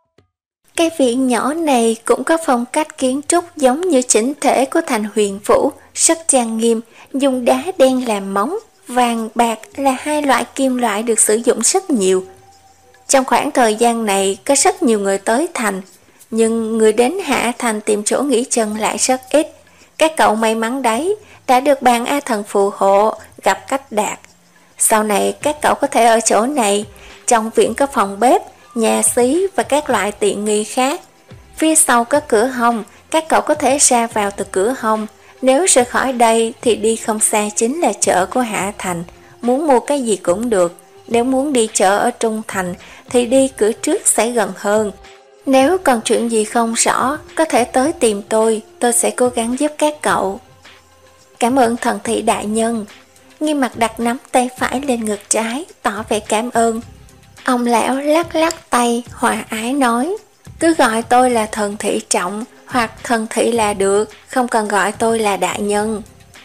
Cái viện nhỏ này cũng có phong cách kiến trúc giống như chỉnh thể của thành Huyền Phủ, rất trang nghiêm, dùng đá đen làm móng, vàng bạc là hai loại kim loại được sử dụng rất nhiều. Trong khoảng thời gian này có rất nhiều người tới thành, nhưng người đến Hạ Thành tìm chỗ nghỉ chân lại rất ít. Các cậu may mắn đấy, đã được bàn A Thần phù hộ, gặp Cách Đạt. Sau này các cậu có thể ở chỗ này, trong viện có phòng bếp, nhà xí và các loại tiện nghi khác. Phía sau có cửa hông, các cậu có thể ra vào từ cửa hông. Nếu rời khỏi đây thì đi không xa chính là chợ của Hạ Thành, muốn mua cái gì cũng được. Nếu muốn đi chợ ở Trung Thành thì đi cửa trước sẽ gần hơn. Nếu còn chuyện gì không rõ, có thể tới tìm tôi, tôi sẽ cố gắng giúp các cậu. Cảm ơn thần thị đại nhân. Nghiêm Mặt đặt nắm tay phải lên ngực trái, tỏ vẻ cảm ơn. Ông lão lắc lắc tay, hòa ái nói: cứ gọi tôi là thần thị Trọng hoặc thần thị là được, không cần gọi tôi là đại nhân.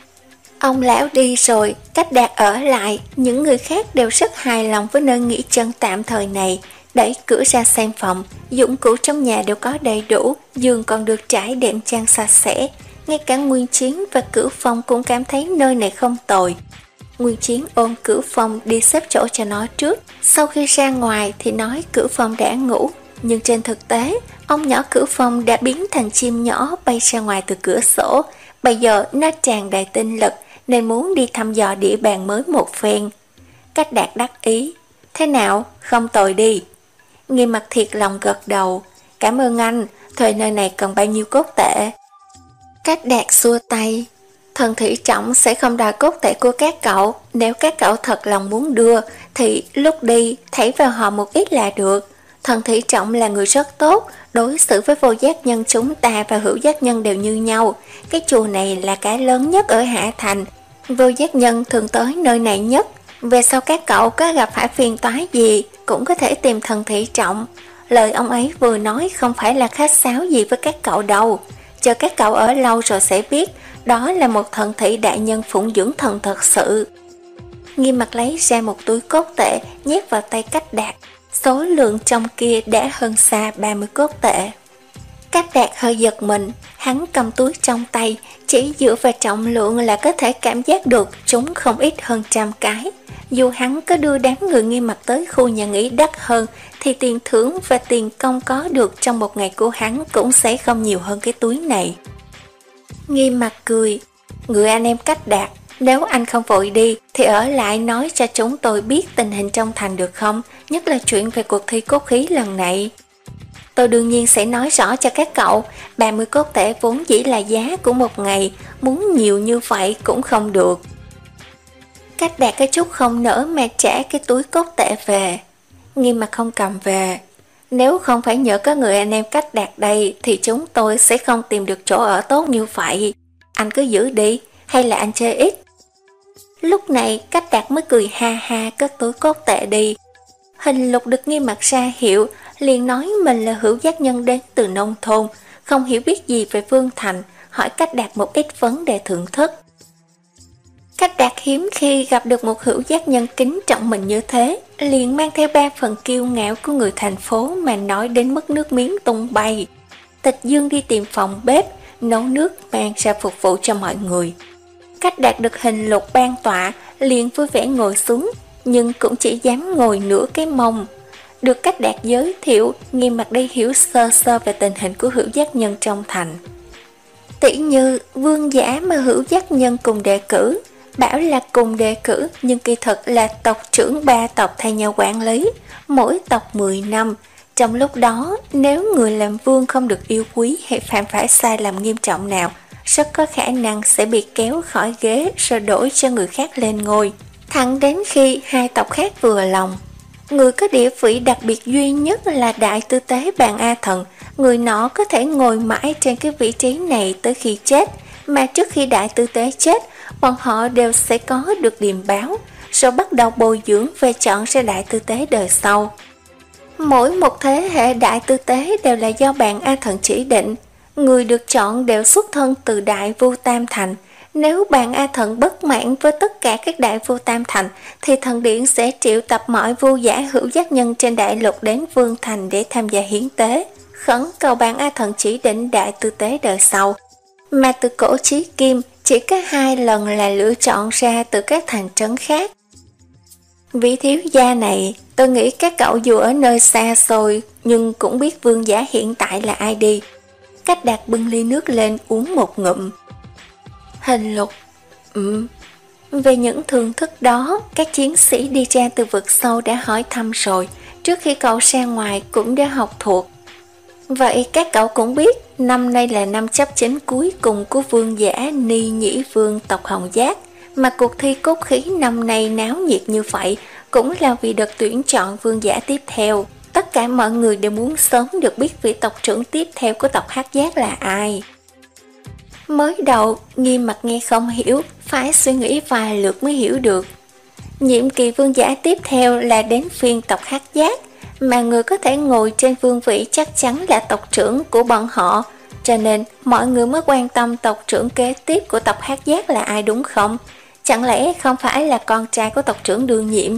Ông lão đi rồi, Cách Đạt ở lại, những người khác đều rất hài lòng với nơi nghỉ chân tạm thời này. Đẩy cửa ra xem phòng, dụng cụ trong nhà đều có đầy đủ, giường còn được trải đệm chăn sạch sẽ. Ngay cả Nguyên Chiến và Cửu Phong cũng cảm thấy nơi này không tồi. Nguyên Chiến ôm Cửu Phong đi xếp chỗ cho nó trước. Sau khi ra ngoài thì nói Cửu Phong đã ngủ, nhưng trên thực tế, ông nhỏ Cửu Phong đã biến thành chim nhỏ bay ra ngoài từ cửa sổ. Bây giờ nó tràn đầy tinh lực nên muốn đi thăm dò địa bàn mới một phen. Cách Đạt đắc ý: thế nào, không tồi đi. Nghiêm Mặt thiệt lòng gật đầu: cảm ơn anh, thuê nơi này cần bao nhiêu cốt tệ? Cách Đạt xua tay: thần thị Trọng sẽ không đòi cốt tệ của các cậu. Nếu các cậu thật lòng muốn đưa thì lúc đi thảy vào họ một ít là được. Thần thị Trọng là người rất tốt, đối xử với vô giác nhân chúng ta và hữu giác nhân đều như nhau. Cái chùa này là cái lớn nhất ở Hạ Thành, vô giác nhân thường tới nơi này nhất. Về sau các cậu có gặp phải phiền toái gì cũng có thể tìm thần thị Trọng. Lời ông ấy vừa nói không phải là khách sáo gì với các cậu đâu. Chờ các cậu ở lâu rồi sẽ biết, đó là một thần thị đại nhân phụng dưỡng thần thật sự. Nghiêm Mặt lấy ra một túi cốt tệ nhét vào tay Cách Đạt. Số lượng trong kia đã hơn xa ba mươi cốt tệ. Cách Đạt hơi giật mình, hắn cầm túi trong tay, chỉ dựa vào trọng lượng là có thể cảm giác được chúng không ít hơn trăm cái. Dù hắn có đưa đám người Nghiêm Mặt tới khu nhà nghỉ đắt hơn, thì tiền thưởng và tiền công có được trong một ngày của hắn cũng sẽ không nhiều hơn cái túi này. Nghiêm Mặt cười: người anh em Cách Đạt, nếu anh không vội đi thì ở lại nói cho chúng tôi biết tình hình trong thành được không, nhất là chuyện về cuộc thi cốt khí lần này. Tôi đương nhiên sẽ nói rõ cho các cậu, ba mươi cốt tệ vốn chỉ là giá của một ngày, muốn nhiều như vậy cũng không được. Cách Đạt cái chút không nỡ mà trả cái túi cốt tệ về. Nghiêm Mặt không cầm về: nếu không phải nhờ có người anh em Cách Đạt đây thì chúng tôi sẽ không tìm được chỗ ở tốt như vậy. Anh cứ giữ đi, hay là anh chơi ít? Lúc này Cách Đạt mới cười ha ha cất túi cốt tệ đi. Hình Lục được Nghiêm Mặt ra hiệu, liền nói mình là hữu giác nhân đến từ nông thôn, không hiểu biết gì về Vương Thành, hỏi Cách Đạt một ít vấn đề thưởng thức. Cách Đạt hiếm khi gặp được một hữu giác nhân kính trọng mình như thế, liền mang theo ba phần kiêu ngạo của người thành phố mà nói đến mức nước miếng tung bay. Tịch Dương đi tìm phòng bếp, nấu nước mang ra phục vụ cho mọi người. Cách Đạt được Hình Lục ban tọa, liền vui vẻ ngồi xuống, nhưng cũng chỉ dám ngồi nửa cái mông. Được Cách Đạt giới thiệu, Nghiêm Mặt đây hiểu sơ sơ về tình hình của hữu giác nhân trong thành. Tỷ như vương giả mà hữu giác nhân cùng đề cử, bảo là cùng đề cử nhưng kỳ thực là tộc trưởng ba tộc thay nhau quản lý, mỗi tộc mười năm, Trong lúc đó, nếu người làm vương không được yêu quý hay phạm phải sai lầm nghiêm trọng nào, rất có khả năng sẽ bị kéo khỏi ghế rồi đổi cho người khác lên ngôi, thẳng đến khi hai tộc khác vừa lòng. Người có địa vị đặc biệt duy nhất là đại tư tế Bàn A Thần, người nọ có thể ngồi mãi trên cái vị trí này tới khi chết, mà trước khi đại tư tế chết, bọn họ đều sẽ có được điềm báo, rồi bắt đầu bồi dưỡng và chọn ra đại tư tế đời sau. Mỗi một thế hệ đại tư tế đều là do Bàn A Thần chỉ định, người được chọn đều xuất thân từ Đại Vu Tam Thành. Nếu Bàn A Thần bất mãn với tất cả các Đại Vu Tam Thành, thì thần điện sẽ triệu tập mọi vu giả hữu giác nhân trên đại lục đến Vương Thành để tham gia hiến tế, khẩn cầu Bàn A Thần chỉ định đại tư tế đời sau. Mà từ cổ chí kim, chỉ có hai lần là lựa chọn ra từ các thành trấn khác. Vị thiếu gia này, tôi nghĩ các cậu dù ở nơi xa xôi, nhưng cũng biết vương giả hiện tại là ai đi. Cách Đạt bưng ly nước lên uống một ngụm. Hình lục. Ừ. Về những thưởng thức đó, các chiến sĩ đi ra từ vực sâu đã hỏi thăm rồi, trước khi cậu ra ngoài cũng đã học thuộc. Vậy các cậu cũng biết, năm nay là năm chấp chính cuối cùng của vương giả Ni Nhĩ Vương tộc Hồng Giác, mà cuộc thi cốt khí năm nay náo nhiệt như vậy cũng là vì đợt tuyển chọn vương giả tiếp theo. Tất cả mọi người đều muốn sớm được biết vị tộc trưởng tiếp theo của tộc Hắc Giác là ai. Mới đầu, Nghiêm Mặt nghe không hiểu, phải suy nghĩ vài lượt mới hiểu được. Nhiệm kỳ vương giả tiếp theo là đến phiên tộc Hắc Giác, mà người có thể ngồi trên vương vị chắc chắn là tộc trưởng của bọn họ, cho nên mọi người mới quan tâm tộc trưởng kế tiếp của tộc Hắc Giác là ai đúng không? Chẳng lẽ không phải là con trai của tộc trưởng Đương Nhiệm?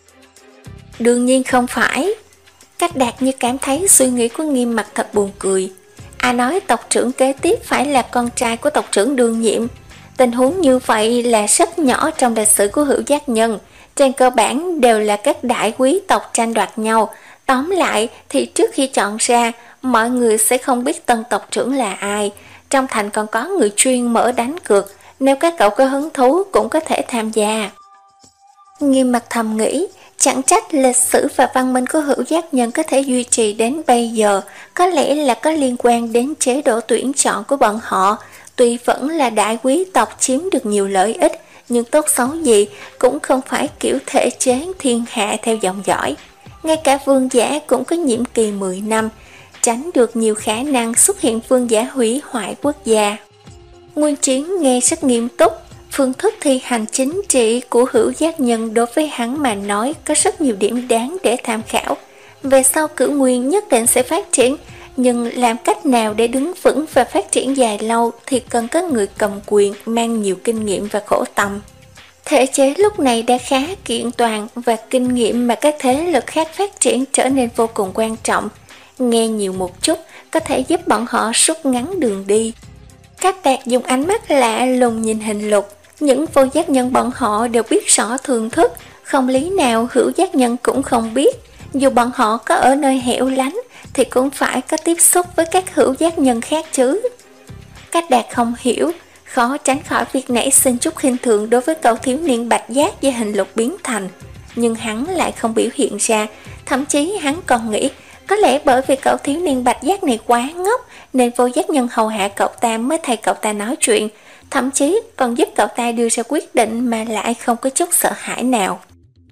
Đương nhiên không phải. Cách Đạt như cảm thấy suy nghĩ của Nghiêm Mặt thật buồn cười. Ai nói tộc trưởng kế tiếp phải là con trai của tộc trưởng Đương Nhiệm? Tình huống như vậy là rất nhỏ trong lịch sử của hữu giác nhân. Trên cơ bản đều là các đại quý tộc tranh đoạt nhau. Tóm lại thì trước khi chọn ra, mọi người sẽ không biết tân tộc trưởng là ai. Trong thành còn có người chuyên mở đánh cược, nếu các cậu có hứng thú cũng có thể tham gia. Nghiêm Mặt thầm nghĩ, chẳng trách lịch sử và văn minh của hữu giác nhân có thể duy trì đến bây giờ, có lẽ là có liên quan đến chế độ tuyển chọn của bọn họ. Tuy vẫn là đại quý tộc chiếm được nhiều lợi ích, nhưng tốt xấu gì cũng không phải kiểu thể chế thiên hạ theo dòng dõi. Ngay cả vương giả cũng có nhiệm kỳ mười năm, tránh được nhiều khả năng xuất hiện vương giả hủy hoại quốc gia. Nguyên Chiến nghe rất nghiêm túc, phương thức thi hành chính trị của hữu giác nhân đối với hắn mà nói có rất nhiều điểm đáng để tham khảo. Về sau cửu nguyên nhất định sẽ phát triển, nhưng làm cách nào để đứng vững và phát triển dài lâu thì cần có người cầm quyền mang nhiều kinh nghiệm và khổ tâm. Thể chế lúc này đã khá kiện toàn và kinh nghiệm mà các thế lực khác phát triển trở nên vô cùng quan trọng. Nghe nhiều một chút có thể giúp bọn họ rút ngắn đường đi. Cách Đạt dùng ánh mắt lạ lùng nhìn Hình Lục, những vô giác nhân bọn họ đều biết rõ thường thức, không lý nào hữu giác nhân cũng không biết. Dù bọn họ có ở nơi hẻo lánh thì cũng phải có tiếp xúc với các hữu giác nhân khác chứ. Cách Đạt không hiểu, khó tránh khỏi việc nảy sinh chút khinh thường đối với cậu thiếu niên bạch giác do Hình Lục biến thành. Nhưng hắn lại không biểu hiện ra, thậm chí hắn còn nghĩ có lẽ bởi vì cậu thiếu niên bạch giác này quá ngốc nên vô giác nhân hầu hạ cậu ta mới thay cậu ta nói chuyện, thậm chí còn giúp cậu ta đưa ra quyết định mà lại không có chút sợ hãi nào.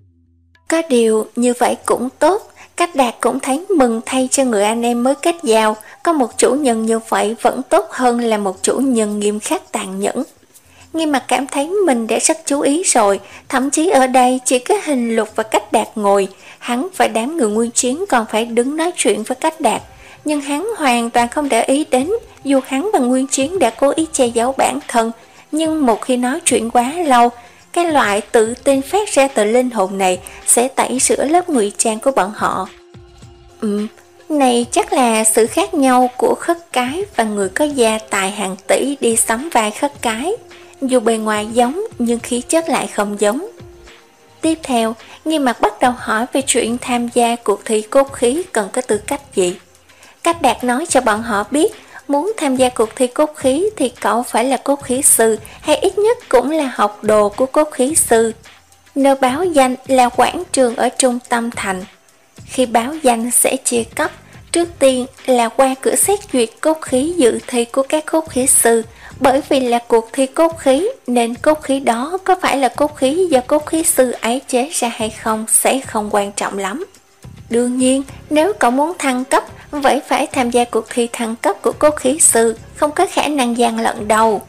Có điều như vậy cũng tốt, Cách Đạt cũng thấy mừng thay cho người anh em mới kết giao, có một chủ nhân như vậy vẫn tốt hơn là một chủ nhân nghiêm khắc tàn nhẫn. Nghiêm Mặt cảm thấy mình đã rất chú ý rồi, thậm chí ở đây chỉ có Hình Lục và Cách Đạt ngồi, hắn và đám người Nguyên Chiến còn phải đứng nói chuyện với Cách Đạt, nhưng hắn hoàn toàn không để ý đến. Dù hắn và Nguyên Chiến đã cố ý che giấu bản thân, nhưng một khi nói chuyện quá lâu, cái loại tự tin phát ra từ linh hồn này sẽ tẩy rửa lớp ngụy trang của bọn họ. Ừm, này chắc là sự khác nhau của Khất Cái và người có gia tài hàng tỷ đi sắm vai Khất Cái. Dù bề ngoài giống nhưng khí chất lại không giống. Tiếp theo, Nghiêm Mặt bắt đầu hỏi về chuyện tham gia cuộc thi cốt khí cần có tư cách gì. Cách Đạt nói cho bọn họ biết, muốn tham gia cuộc thi cốt khí thì cậu phải là cốt khí sư, hay ít nhất cũng là học đồ của cốt khí sư. Nơi báo danh là quảng trường ở trung tâm thành. Khi báo danh sẽ chia cấp, trước tiên là qua cửa xét duyệt cốt khí dự thi của các cốt khí sư. Bởi vì là cuộc thi cốt khí nên cốt khí đó có phải là cốt khí do cốt khí sư ấy chế ra hay không sẽ không quan trọng lắm. Đương nhiên, nếu cậu muốn thăng cấp, vậy phải tham gia cuộc thi thăng cấp của cốt khí sư, không có khả năng gian lận đâu.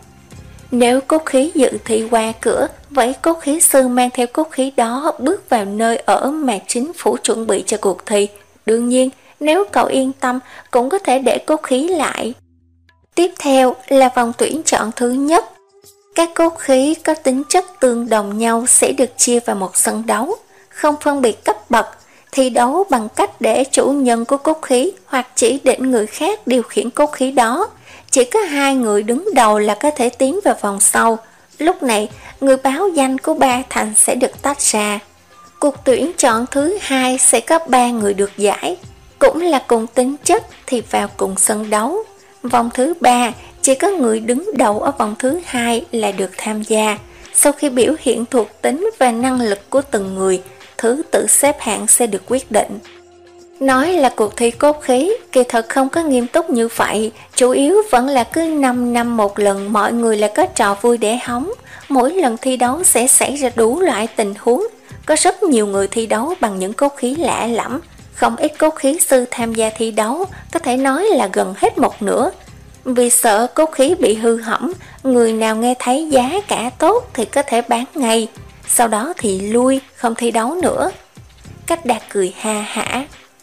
Nếu cốt khí dự thi qua cửa, vậy cốt khí sư mang theo cốt khí đó bước vào nơi ở mà chính phủ chuẩn bị cho cuộc thi. Đương nhiên, nếu cậu yên tâm, cũng có thể để cốt khí lại. Tiếp theo là vòng tuyển chọn thứ nhất. Các cốt khí có tính chất tương đồng nhau sẽ được chia vào một sân đấu, không phân biệt cấp bậc, thi đấu bằng cách để chủ nhân của cốt khí hoặc chỉ định người khác điều khiển cốt khí đó. Chỉ có hai người đứng đầu là có thể tiến vào vòng sau. Lúc này, người báo danh của ba thành sẽ được tách ra. Cuộc tuyển chọn thứ hai sẽ có ba người được giải, cũng là cùng tính chất thì vào cùng sân đấu. Vòng thứ ba, chỉ có người đứng đầu ở vòng thứ hai là được tham gia. Sau khi biểu hiện thuộc tính và năng lực của từng người, thứ tự xếp hạng sẽ được quyết định. Nói là cuộc thi cốt khí, kỳ thật không có nghiêm túc như vậy, chủ yếu vẫn là cứ năm năm một lần mọi người lại có trò vui để hóng. Mỗi lần thi đấu sẽ xảy ra đủ loại tình huống, có rất nhiều người thi đấu bằng những cốt khí lạ lẫm. Không ít cốt khí sư tham gia thi đấu, có thể nói là gần hết một nửa. Vì sợ cốt khí bị hư hỏng, người nào nghe thấy giá cả tốt thì có thể bán ngay, sau đó thì lui, không thi đấu nữa. Cách Đạt cười ha hả.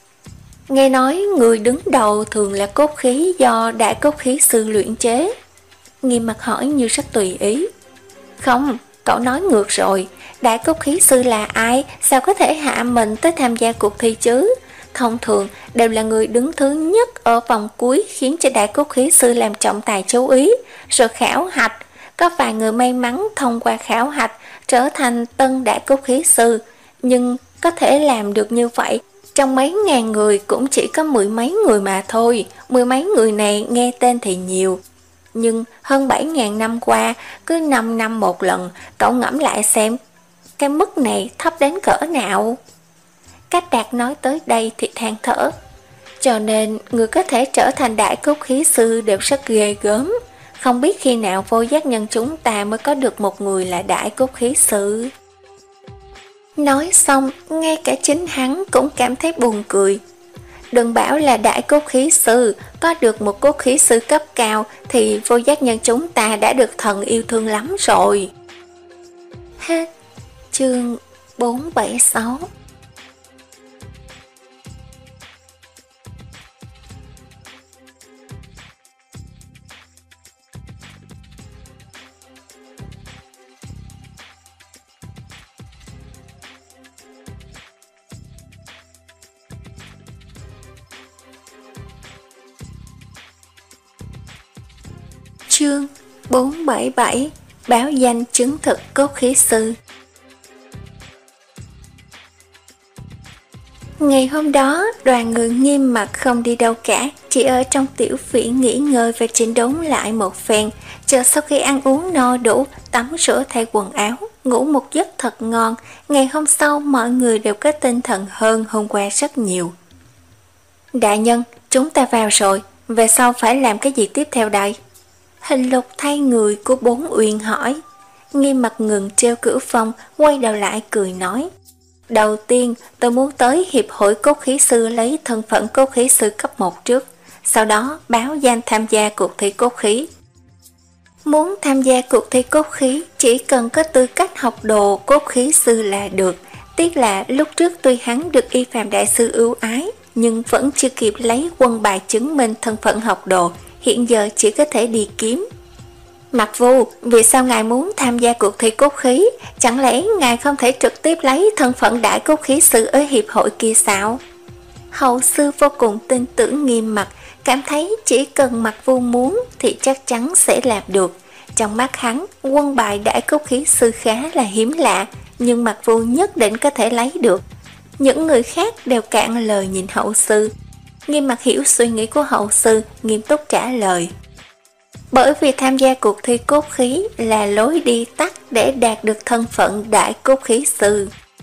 Nghe nói người đứng đầu thường là cốt khí do đại cốt khí sư luyện chế. Nghiêm mặt hỏi như rất tùy ý. Không, cậu nói ngược rồi, đại cốt khí sư là ai, sao có thể hạ mình tới tham gia cuộc thi chứ? Thông thường đều là người đứng thứ nhất ở vòng cuối khiến cho đại cốt khí sư làm trọng tài chú ý, rồi khảo hạch. Có vài người may mắn thông qua khảo hạch trở thành tân đại cốt khí sư, nhưng có thể làm được như vậy. Trong mấy ngàn người cũng chỉ có mười mấy người mà thôi, mười mấy người này nghe tên thì nhiều. Nhưng hơn bảy ngàn năm qua, cứ năm năm một lần, cậu ngẫm lại xem, cái mức này thấp đến cỡ nào? Cách Đạt nói tới đây thì than thở. Cho nên, người có thể trở thành đại cốt khí sư đều rất ghê gớm. Không biết khi nào vô giác nhân chúng ta mới có được một người là đại cốt khí sư. Nói xong, ngay cả chính hắn cũng cảm thấy buồn cười. Đừng bảo là đại cốt khí sư, có được một cốt khí sư cấp cao thì vô giác nhân chúng ta đã được thần yêu thương lắm rồi. Hết chương bốn bảy sáu. Chương bốn bảy bảy. Báo danh chứng thực cốt khí sư. Ngày hôm đó, đoàn người nghiêm mặt không đi đâu cả, chỉ ở trong tiểu viện nghỉ ngơi và chỉnh đốn lại một phen. Chờ sau khi ăn uống no đủ, tắm rửa thay quần áo, ngủ một giấc thật ngon, ngày hôm sau mọi người đều có tinh thần hơn hôm qua rất nhiều. Đại nhân, chúng ta vào rồi, về sau phải làm cái gì tiếp theo đây? Hình lục thay người của Bốn Uyên hỏi. Nghiêm mặt ngừng treo cửa phòng, quay đầu lại cười nói. Đầu tiên, tôi muốn tới Hiệp hội Cốt khí sư lấy thân phận cốt khí sư cấp một trước, sau đó báo danh tham gia cuộc thi cốt khí. Muốn tham gia cuộc thi cốt khí, chỉ cần có tư cách học đồ cốt khí sư là được. Tiếc là lúc trước tuy hắn được Y Phàm Đại Sư ưu ái, nhưng vẫn chưa kịp lấy quân bài chứng minh thân phận học đồ, hiện giờ chỉ có thể đi kiếm. Mặc Vu, vì sao ngài muốn tham gia cuộc thi cốt khí? Chẳng lẽ ngài không thể trực tiếp lấy thân phận đại cốt khí sư ở hiệp hội kia sao? Hậu sư vô cùng tin tưởng Nghiêm mặt, cảm thấy chỉ cần Mặc Vu muốn thì chắc chắn sẽ làm được. Trong mắt hắn, quân bài đại cốt khí sư khá là hiếm lạ, nhưng Mặc Vu nhất định có thể lấy được. Những người khác đều cạn lời nhìn hậu sư. Nghiêm mặt hiểu suy nghĩ của hậu sư, nghiêm túc trả lời. Bởi vì tham gia cuộc thi cốt khí là lối đi tắt để đạt được thân phận đại cốt khí sư.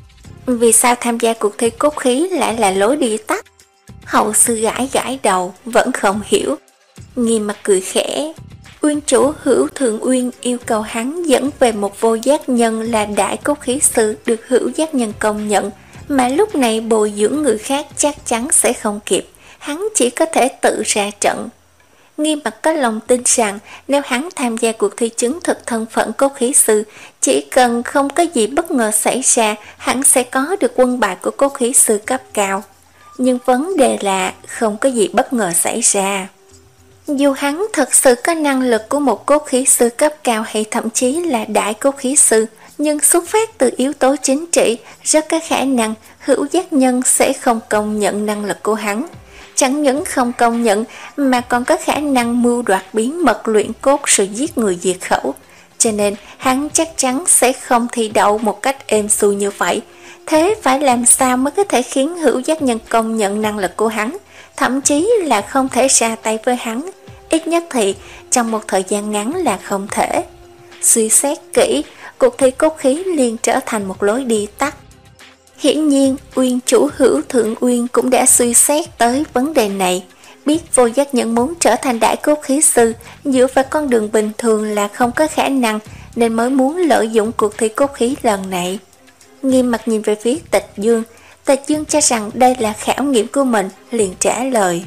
Vì sao tham gia cuộc thi cốt khí lại là lối đi tắt? Hậu sư gãi gãi đầu, vẫn không hiểu. Nghiêm mặt cười khẽ. Uyên chủ Hữu Thượng Uyên yêu cầu hắn dẫn về một vô giác nhân là đại cốt khí sư được Hữu giác nhân công nhận, mà lúc này bồi dưỡng người khác chắc chắn sẽ không kịp, hắn chỉ có thể tự ra trận. Nghiêm mặt có lòng tin rằng nếu hắn tham gia cuộc thi chứng thực thân phận cốt khí sư, chỉ cần không có gì bất ngờ xảy ra, hắn sẽ có được quân bài của cốt khí sư cấp cao. Nhưng vấn đề là không có gì bất ngờ xảy ra. Dù hắn thật sự có năng lực của một cốt khí sư cấp cao hay thậm chí là đại cốt khí sư, nhưng xuất phát từ yếu tố chính trị, rất có khả năng Hữu giác nhân sẽ không công nhận năng lực của hắn. Chẳng những không công nhận mà còn có khả năng mưu đoạt bí mật luyện cốt rồi giết người diệt khẩu. Cho nên hắn chắc chắn sẽ không thi đậu một cách êm xuôi như vậy. Thế phải làm sao mới có thể khiến Hữu giác nhân công nhận năng lực của hắn, thậm chí là không thể ra tay với hắn? Ít nhất thì trong một thời gian ngắn là không thể. Suy xét kỹ, cuộc thi cốt khí liền trở thành một lối đi tắt. Hiển nhiên, Uyên chủ Hữu Thượng Uyên cũng đã suy xét tới vấn đề này, biết vô giác nhân muốn trở thành đại cốt khí sư, dựa vào con đường bình thường là không có khả năng, nên mới muốn lợi dụng cuộc thi cốt khí lần này. Nghiêm mặt nhìn về phía Tịch Dương, Tịch Dương cho rằng đây là khảo nghiệm của mình, liền trả lời.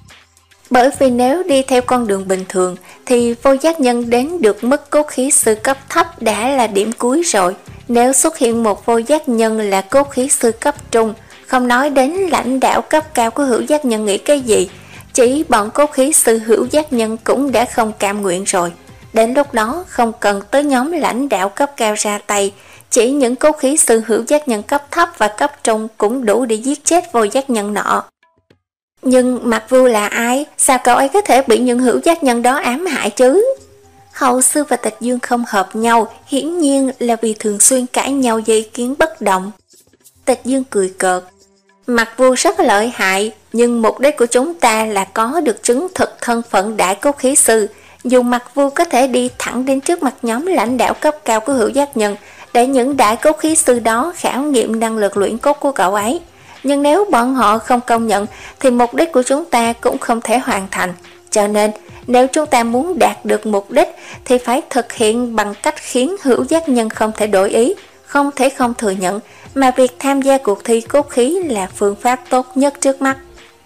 Bởi vì nếu đi theo con đường bình thường thì vô giác nhân đến được mức cốt khí sư cấp thấp đã là điểm cuối rồi. Nếu xuất hiện một vô giác nhân là cốt khí sư cấp trung, không nói đến lãnh đạo cấp cao của Hữu giác nhân nghĩ cái gì, chỉ bọn cốt khí sư Hữu giác nhân cũng đã không cam nguyện rồi. Đến lúc đó không cần tới nhóm lãnh đạo cấp cao ra tay, chỉ những cốt khí sư Hữu giác nhân cấp thấp và cấp trung cũng đủ để giết chết vô giác nhân nọ. Nhưng Mạc Vưu là ai? Sao cậu ấy có thể bị những Hữu giác nhân đó ám hại chứ? Hậu sư và Tịch Dương không hợp nhau, hiển nhiên là vì thường xuyên cãi nhau về ý kiến bất đồng. Tịch Dương cười cợt. Mạc Vưu rất lợi hại, nhưng mục đích của chúng ta là có được chứng thực thân phận đại cốt khí sư. Dù Mạc Vưu có thể đi thẳng đến trước mặt nhóm lãnh đạo cấp cao của Hữu giác nhân, để những đại cốt khí sư đó khảo nghiệm năng lực luyện cốt của cậu ấy. Nhưng nếu bọn họ không công nhận thì mục đích của chúng ta cũng không thể hoàn thành. Cho nên nếu chúng ta muốn đạt được mục đích thì phải thực hiện bằng cách khiến Hữu giác nhân không thể đổi ý, không thể không thừa nhận, mà việc tham gia cuộc thi cốt khí là phương pháp tốt nhất trước mắt.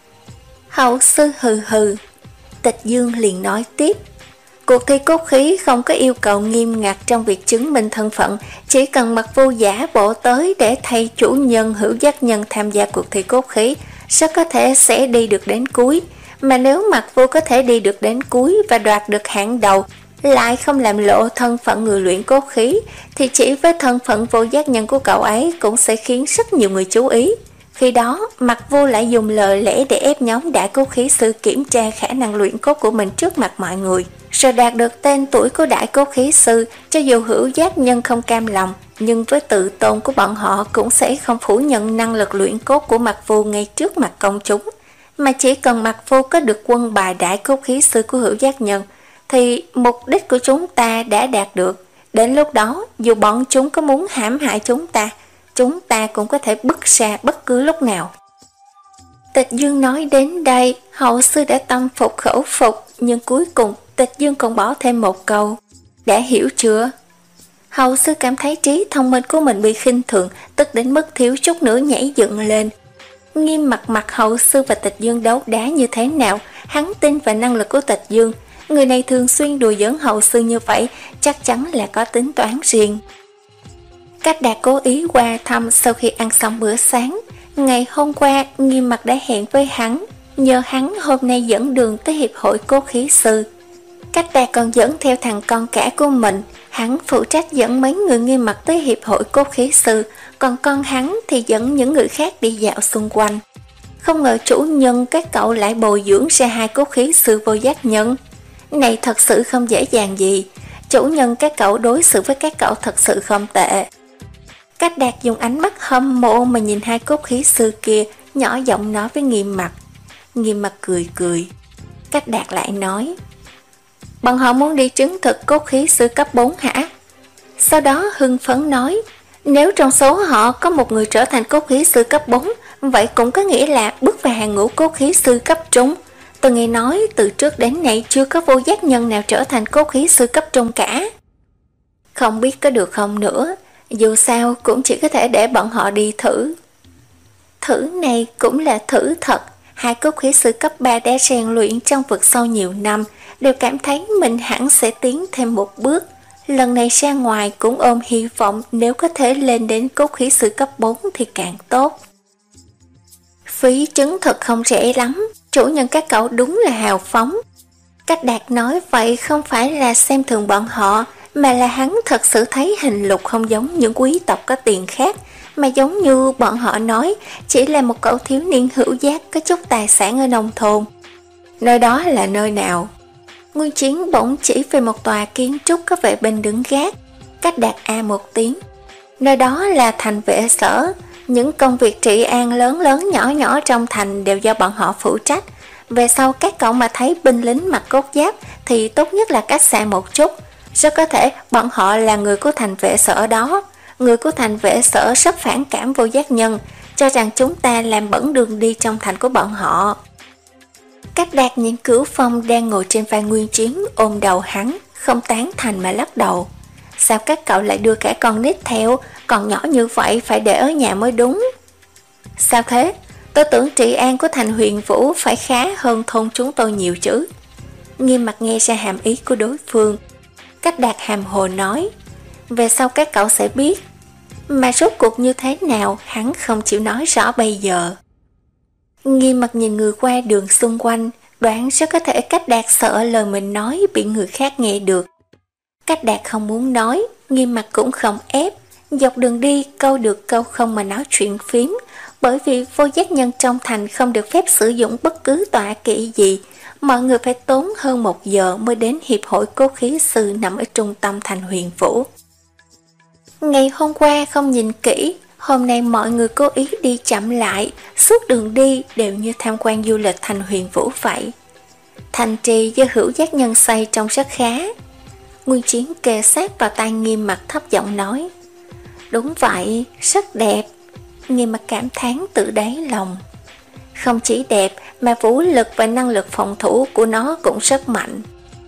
Hậu sư hừ hừ. Tịch Dương liền nói tiếp. Cuộc thi cốt khí không có yêu cầu nghiêm ngặt trong việc chứng minh thân phận, chỉ cần Mạc Vưu giả bộ tới để thay chủ nhân Hữu giác nhân tham gia cuộc thi cốt khí, rất có thể sẽ đi được đến cuối. Mà nếu Mạc Vưu có thể đi được đến cuối và đoạt được hạng đầu, lại không làm lộ thân phận người luyện cốt khí, thì chỉ với thân phận vô giác nhân của cậu ấy cũng sẽ khiến rất nhiều người chú ý. Khi đó, Mạc Vưu lại dùng lời lẽ để ép nhóm đại cốt khí sư kiểm tra khả năng luyện cốt của mình trước mặt mọi người, rồi đạt được tên tuổi của đại cốt khí sư. Cho dù Hữu giác nhân không cam lòng, nhưng với tự tôn của bọn họ cũng sẽ không phủ nhận năng lực luyện cốt của Mạc Vưu ngay trước mặt công chúng. Mà chỉ cần Mạc Vưu có được quân bài đại cốt khí sư của Hữu giác nhân, thì mục đích của chúng ta đã đạt được. Đến lúc đó, dù bọn chúng có muốn hãm hại chúng ta, chúng ta cũng có thể bứt ra bất cứ lúc nào. Tịch Dương nói đến đây, hậu sư đã tâm phục khẩu phục, nhưng cuối cùng Tịch Dương còn bỏ thêm một câu. Đã hiểu chưa? Hậu sư cảm thấy trí thông minh của mình bị khinh thường, tức đến mức thiếu chút nữa nhảy dựng lên. Nghiêm mặt mặt hậu sư và Tịch Dương đấu đá như thế nào, hắn tin vào năng lực của Tịch Dương. Người này thường xuyên đùa giỡn hậu sư như vậy, chắc chắn là có tính toán riêng. Cách Đạt cố ý qua thăm sau khi ăn xong bữa sáng. Ngày hôm qua, Nghiêm mặt đã hẹn với hắn, nhờ hắn hôm nay dẫn đường tới hiệp hội cốt khí sư. Cách Đạt còn dẫn theo thằng con cả của mình, hắn phụ trách dẫn mấy người Nghiêm mặt tới hiệp hội cốt khí sư, còn con hắn thì dẫn những người khác đi dạo xung quanh. Không ngờ chủ nhân các cậu lại bồi dưỡng ra hai cốt khí sư vô giác nhân. Này thật sự không dễ dàng gì, chủ nhân các cậu đối xử với các cậu thật sự không tệ. Cách Đạt dùng ánh mắt hâm mộ mà nhìn hai cốt khí sư kia, nhỏ giọng nói với Nghiêm mặt. Nghiêm mặt cười cười. Cách Đạt lại nói, bọn họ muốn đi chứng thực cốt khí sư cấp bốn hả? Sau đó hưng phấn nói, Nếu trong số họ có một người trở thành cốt khí sư cấp bốn, vậy cũng có nghĩa là bước vào hàng ngũ cốt khí sư cấp trung. Tôi nghe nói từ trước đến nay chưa có vô giác nhân nào trở thành cốt khí sư cấp trung cả. Không biết có được không nữa, dù sao cũng chỉ có thể để bọn họ đi thử. Thử này cũng là thử thật. Hai cốt khí sư cấp ba đã rèn luyện trong vực sâu nhiều năm, đều cảm thấy mình hẳn sẽ tiến thêm một bước. Lần này ra ngoài cũng ôm hy vọng nếu có thể lên đến cốt khí sư cấp bốn thì càng tốt. Phí chứng thật không rẻ lắm, chủ nhân các cậu đúng là hào phóng. Cách Đạt nói vậy không phải là xem thường bọn họ, mà là hắn thật sự thấy Hình Lục không giống những quý tộc có tiền khác, mà giống như bọn họ nói, chỉ là một cậu thiếu niên hữu giác có chút tài sản ở nông thôn. Nơi đó là nơi nào? Nguyên Chiến bỗng chỉ về một tòa kiến trúc có vệ binh đứng gác. Cách Đạt a một tiếng. Nơi đó là thành vệ sở. Những công việc trị an lớn lớn nhỏ nhỏ trong thành đều do bọn họ phụ trách. Về sau các cậu mà thấy binh lính mặc cốt giáp thì tốt nhất là cách xa một chút. Rất có thể bọn họ là người của thành vệ sở đó. Người của thành vệ sở rất phản cảm vô giác nhân, cho rằng chúng ta làm bẩn đường đi trong thành của bọn họ. Cách Đạt nhìn Cửu Phong đang ngồi trên vai Nguyên Chiến ôm đầu hắn, không tán thành mà lắc đầu. Sao các cậu lại đưa cả con nít theo, còn nhỏ như vậy phải để ở nhà mới đúng. Sao thế? Tôi tưởng trị an của thành Huyền Vũ phải khá hơn thôn chúng tôi nhiều chứ. Nghiêm mặt nghe ra hàm ý của đối phương. Cách Đạt hàm hồ nói, về sau các cậu sẽ biết. Mà rốt cuộc như thế nào hắn không chịu nói rõ bây giờ. Nghiêm mặt nhìn người qua đường xung quanh, đoán rất có thể Cách Đạt sợ lời mình nói bị người khác nghe được. Cách Đạt không muốn nói, Nghiêm mặt cũng không ép. Dọc đường đi câu được câu không mà nói chuyện phím, bởi vì vô giác nhân trong thành không được phép sử dụng bất cứ tọa kỵ gì. Mọi người phải tốn hơn một giờ mới đến hiệp hội cốt khí sư nằm ở trung tâm thành Huyền Vũ. Ngày hôm qua không nhìn kỹ, hôm nay mọi người cố ý đi chậm lại, suốt đường đi đều như tham quan du lịch thành Huyền Vũ vậy. Thành trì do hữu giác nhân xây trông rất khá. Nguyên Chiến kề sát vào tai Nghiêm mặt thấp giọng nói, đúng vậy, rất đẹp. Nghiêm mặt cảm thán tự đáy lòng. Không chỉ đẹp mà vũ lực và năng lực phòng thủ của nó cũng rất mạnh.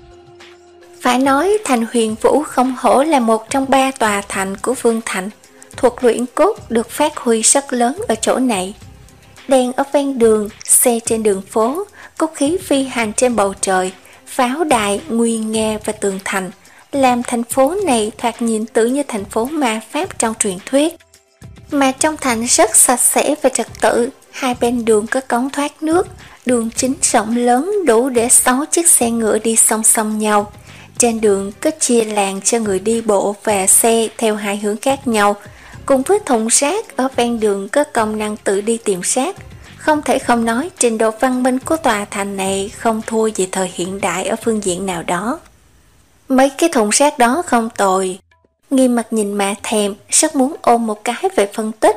Phải nói thành Huyền Vũ không hổ là một trong ba tòa thành của Vương Thành. Thuật luyện cốt được phát huy rất lớn ở chỗ này. Đèn ở ven đường, xe trên đường phố, cốt khí phi hành trên bầu trời, pháo đài, nguy nga và tường thành, làm thành phố này thoạt nhìn tự như thành phố ma pháp trong truyền thuyết. Mà trong thành rất sạch sẽ và trật tự, hai bên đường có cống thoát nước, đường chính rộng lớn đủ để sáu chiếc xe ngựa đi song song nhau. Trên đường có chia làn cho người đi bộ và xe theo hai hướng khác nhau, cùng với thùng rác ở ven đường có công năng tự đi tìm rác. Không thể không nói trình độ văn minh của tòa thành này không thua gì thời hiện đại ở phương diện nào đó. Mấy cái thùng rác đó không tồi. Nghiêm mặt nhìn mà thèm, rất muốn ôm một cái về phân tích.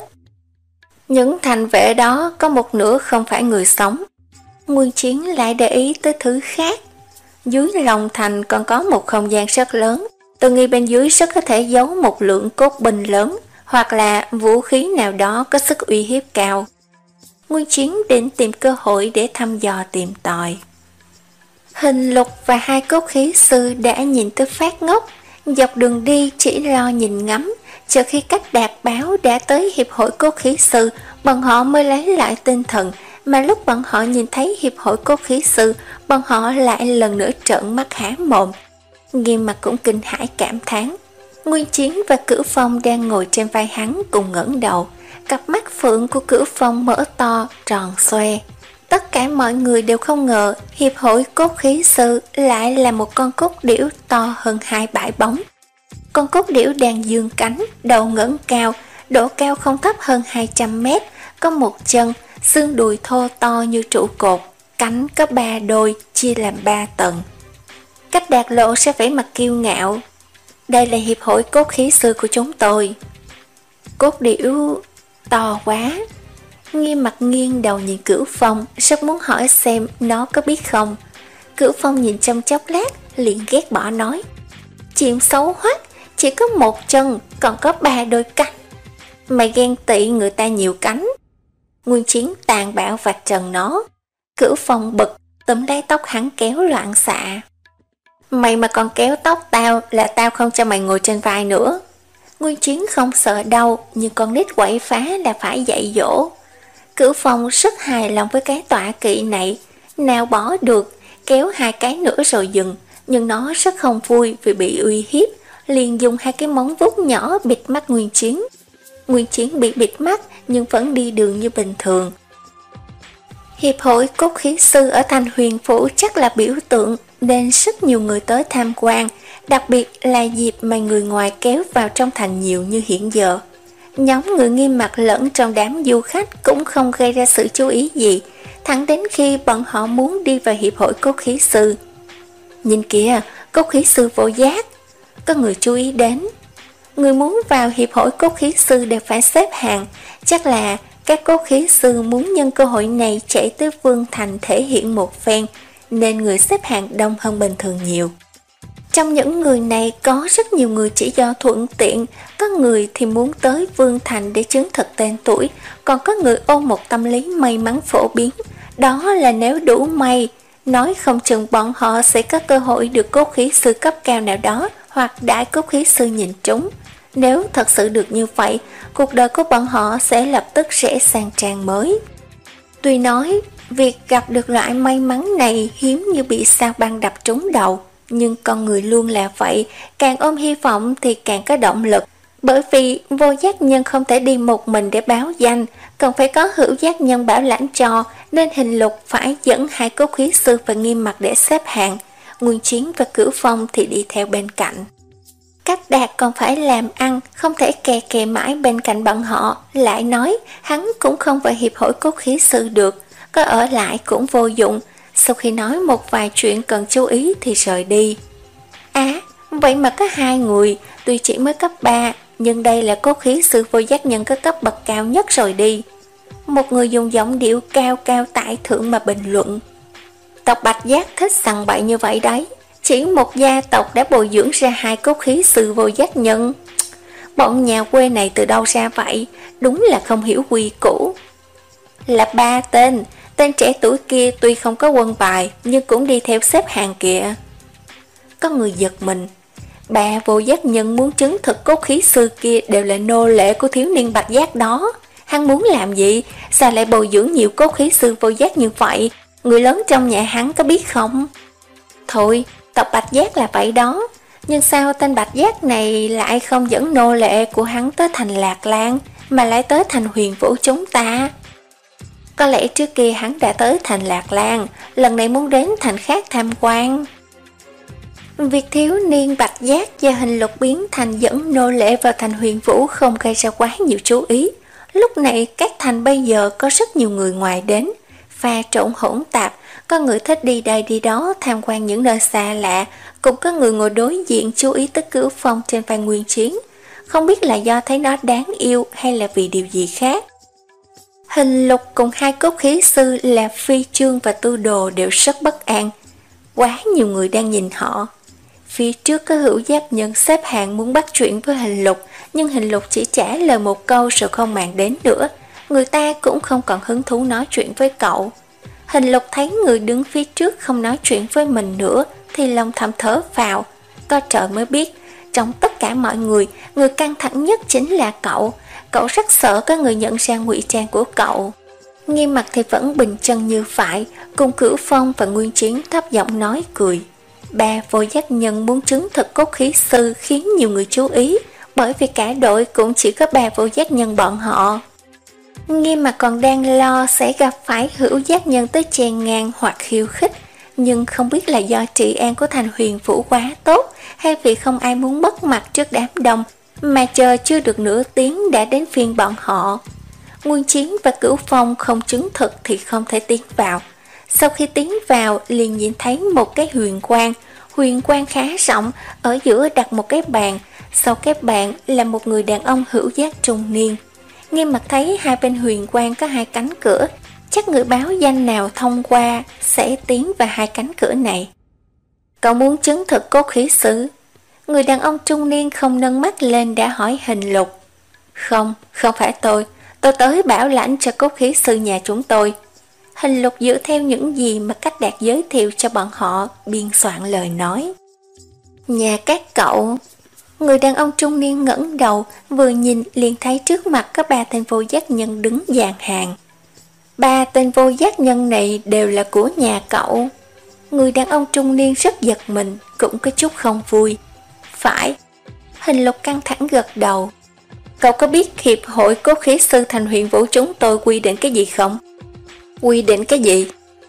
Những thành vệ đó có một nửa không phải người sống. Nguyên Chiến lại để ý tới thứ khác. Dưới lòng thành còn có một không gian rất lớn. Tôi nghĩ bên dưới rất có thể giấu một lượng cốt binh lớn, hoặc là vũ khí nào đó có sức uy hiếp cao. Nguyên Chiến định tìm cơ hội để thăm dò tìm tòi. Hình Lục và hai cốt khí sư đã nhìn tới phát ngốc, dọc đường đi chỉ lo nhìn ngắm, chờ khi Cách Đạt báo đã tới hiệp hội cốt khí sư, bọn họ mới lấy lại tinh thần, mà lúc bọn họ nhìn thấy hiệp hội cốt khí sư, bọn họ lại lần nữa trợn mắt há mồm. Nghiêm mặt cũng kinh hãi cảm thán. Nguyên Chiến và Cửu Phong đang ngồi trên vai hắn cùng ngẩng đầu, cặp mắt phượng của Cửu Phong mở to, tròn xoe. Tất cả mọi người đều không ngờ hiệp hội cốt khí sư lại là một con cốt điểu to hơn hai bãi bóng. Con cốt điểu đang dương cánh, đầu ngẩng cao, độ cao không thấp hơn hai trăm mét, có một chân, xương đùi thô to như trụ cột, cánh có ba đôi, chia làm ba tầng. Cách Đạt lộ ra vẻ mặt kiêu ngạo. Đây là hiệp hội cốt khí sư của chúng tôi. Cốt điểu to quá. Nghiêm mặt nghiêng đầu nhìn Cửu Phong, rất muốn hỏi xem nó có biết không. Cửu Phong nhìn trong chốc lát, liền ghét bỏ nói, chuyện xấu hoắc, chỉ có một chân, còn có ba đôi cánh. Mày ghen tị người ta nhiều cánh. Nguyên Chiến tàn bạo vạch trần nó. Cửu Phong bực, túm lấy tóc hắn kéo loạn xạ. Mày mà còn kéo tóc tao là tao không cho mày ngồi trên vai nữa. Nguyên Chiến không sợ đau, nhưng con nít quậy phá là phải dạy dỗ. Cửu Phong rất hài lòng với cái tọa kỵ này, nào bỏ được, kéo hai cái nữa rồi dừng, nhưng nó rất không vui vì bị uy hiếp, liền dùng hai cái móng vuốt nhỏ bịt mắt Nguyên Chiến. Nguyên Chiến bị bịt mắt nhưng vẫn đi đường như bình thường. Hiệp hội cốt khí sư ở Thanh Huyền Phủ chắc là biểu tượng nên rất nhiều người tới tham quan, đặc biệt là dịp mà người ngoài kéo vào trong thành nhiều như hiện giờ. Nhóm người nghiêm mặt lẫn trong đám du khách cũng không gây ra sự chú ý gì, thẳng đến khi bọn họ muốn đi vào hiệp hội cốt khí sư. Nhìn kìa, cốt khí sư Vô Giác, có người chú ý đến. Người muốn vào hiệp hội cốt khí sư đều phải xếp hàng, chắc là các cốt khí sư muốn nhân cơ hội này chạy tới Vương Thành thể hiện một phen, nên người xếp hàng đông hơn bình thường nhiều. Trong những người này có rất nhiều người chỉ do thuận tiện, có người thì muốn tới Vương Thành để chứng thực tên tuổi, còn có người ôm một tâm lý may mắn phổ biến, đó là nếu đủ may, nói không chừng bọn họ sẽ có cơ hội được cốt khí sư cấp cao nào đó hoặc đại cốt khí sư nhìn trúng. Nếu thật sự được như vậy, cuộc đời của bọn họ sẽ lập tức rẽ sang trang mới. Tuy nói, việc gặp được loại may mắn này hiếm như bị sao băng đập trúng đầu, nhưng con người luôn là vậy, càng ôm hy vọng thì càng có động lực. Bởi vì vô giác nhân không thể đi một mình để báo danh, cần phải có hữu giác nhân bảo lãnh cho, nên Hình Lục phải dẫn hai cốt khí sư và Nghiêm Mặt để xếp hàng. Nguyên Chiến và Cửu Phong thì đi theo bên cạnh. Cách Đạt còn phải làm ăn, không thể kè kè mãi bên cạnh bọn họ, lại nói hắn cũng không vào hiệp hội cốt khí sư được, có ở lại cũng vô dụng. Sau khi nói một vài chuyện cần chú ý thì rời đi. À, vậy mà có hai người, tuy chỉ mới cấp ba, nhưng đây là cốt khí sư Vô Giác nhân có cấp bậc cao nhất rồi đi. Một người dùng giọng điệu cao cao tại thượng mà bình luận. Tộc Bạch Giác thích sằng bậy như vậy đấy, chỉ một gia tộc đã bồi dưỡng ra hai cốt khí sư Vô Giác nhân. Bọn nhà quê này từ đâu ra vậy, đúng là không hiểu quy củ. Là ba tên, tên trẻ tuổi kia tuy không có quân bài nhưng cũng đi theo xếp hàng kìa. Có người giật mình. Ba Vô Giác nhân muốn chứng thực cốt khí sư kia đều là nô lệ của thiếu niên Bạch Giác đó. Hắn muốn làm gì? Sao lại bồi dưỡng nhiều cốt khí sư Vô Giác như vậy? Người lớn trong nhà hắn có biết không? Thôi, tộc Bạch Giác là vậy đó, nhưng sao tên Bạch Giác này lại không dẫn nô lệ của hắn tới thành Lạc Lan, mà lại tới thành Huyền Vũ chúng ta? Có lẽ trước kia hắn đã tới thành Lạc Lan, lần này muốn đến thành khác tham quan. Việc thiếu niên Bạch Giác do Hình Lục biến thành dẫn nô lệ vào thành Huyền Vũ không gây ra quá nhiều chú ý. Lúc này các thành bây giờ có rất nhiều người ngoài đến, pha trộn hỗn tạp, có người thích đi đây đi đó tham quan những nơi xa lạ, cũng có người ngồi đối diện chú ý tới Cửu Phong trên vai Nguyên Chiến, không biết là do thấy nó đáng yêu hay là vì điều gì khác. Hình Lục cùng hai cốt khí sư là Phi Chương và Tư Đồ đều rất bất an, quá nhiều người đang nhìn họ. Phía trước có hữu giác nhân xếp hàng muốn bắt chuyện với Hình Lục, nhưng Hình Lục chỉ trả lời một câu rồi không màng đến nữa, người ta cũng không còn hứng thú nói chuyện với cậu. Hình Lục thấy người đứng phía trước không nói chuyện với mình nữa thì lòng thầm thở phào. Có trời mới biết, trong tất cả mọi người, người căng thẳng nhất chính là cậu. Cậu rất sợ có người nhận ra ngụy trang của cậu. Nghiêm Mặt thì vẫn bình chân như phải, cùng Cửu Phong và Nguyên Chiến thấp giọng nói cười. Ba Vô Giác nhân muốn chứng thực cốt khí sư khiến nhiều người chú ý, bởi vì cả đội cũng chỉ có ba Vô Giác nhân bọn họ. Nghiêm Mặt còn đang lo sẽ gặp phải hữu giác nhân tới chèn ngang hoặc khiêu khích, nhưng không biết là do trị an của thành Huyền Vũ quá tốt, hay vì không ai muốn mất mặt trước đám đông, mà chờ chưa được nửa tiếng đã đến phiên bọn họ. Nguyên Chiến và Cửu Phong không chứng thực thì không thể tiến vào. Sau khi tiến vào liền nhìn thấy một cái huyền quang, huyền quang khá rộng, ở giữa đặt một cái bàn, sau cái bàn là một người đàn ông hữu giác trung niên. Nghiêm Mặt thấy hai bên huyền quang có hai cánh cửa, chắc người báo danh nào thông qua sẽ tiến vào hai cánh cửa này. Cậu muốn chứng thực cốt khí sư? Người đàn ông trung niên không nâng mắt lên đã hỏi Hình Lục. Không, không phải tôi, tôi tới bảo lãnh cho cốt khí sư nhà chúng tôi. Hình Lục dựa theo những gì mà Cách Đạt giới thiệu cho bọn họ, biên soạn lời nói. Nhà các cậu. Người đàn ông trung niên ngẩng đầu, vừa nhìn liền thấy trước mặt có ba tên vô giác nhân đứng dàn hàng. Ba tên vô giác nhân này đều là của nhà cậu. Người đàn ông trung niên rất giật mình, cũng có chút không vui. Phải. Hình Lục căng thẳng gật đầu. Cậu có biết Hiệp hội Cốt khí sư thành huyện vũ chúng tôi quy định cái gì không? Quy định cái gì?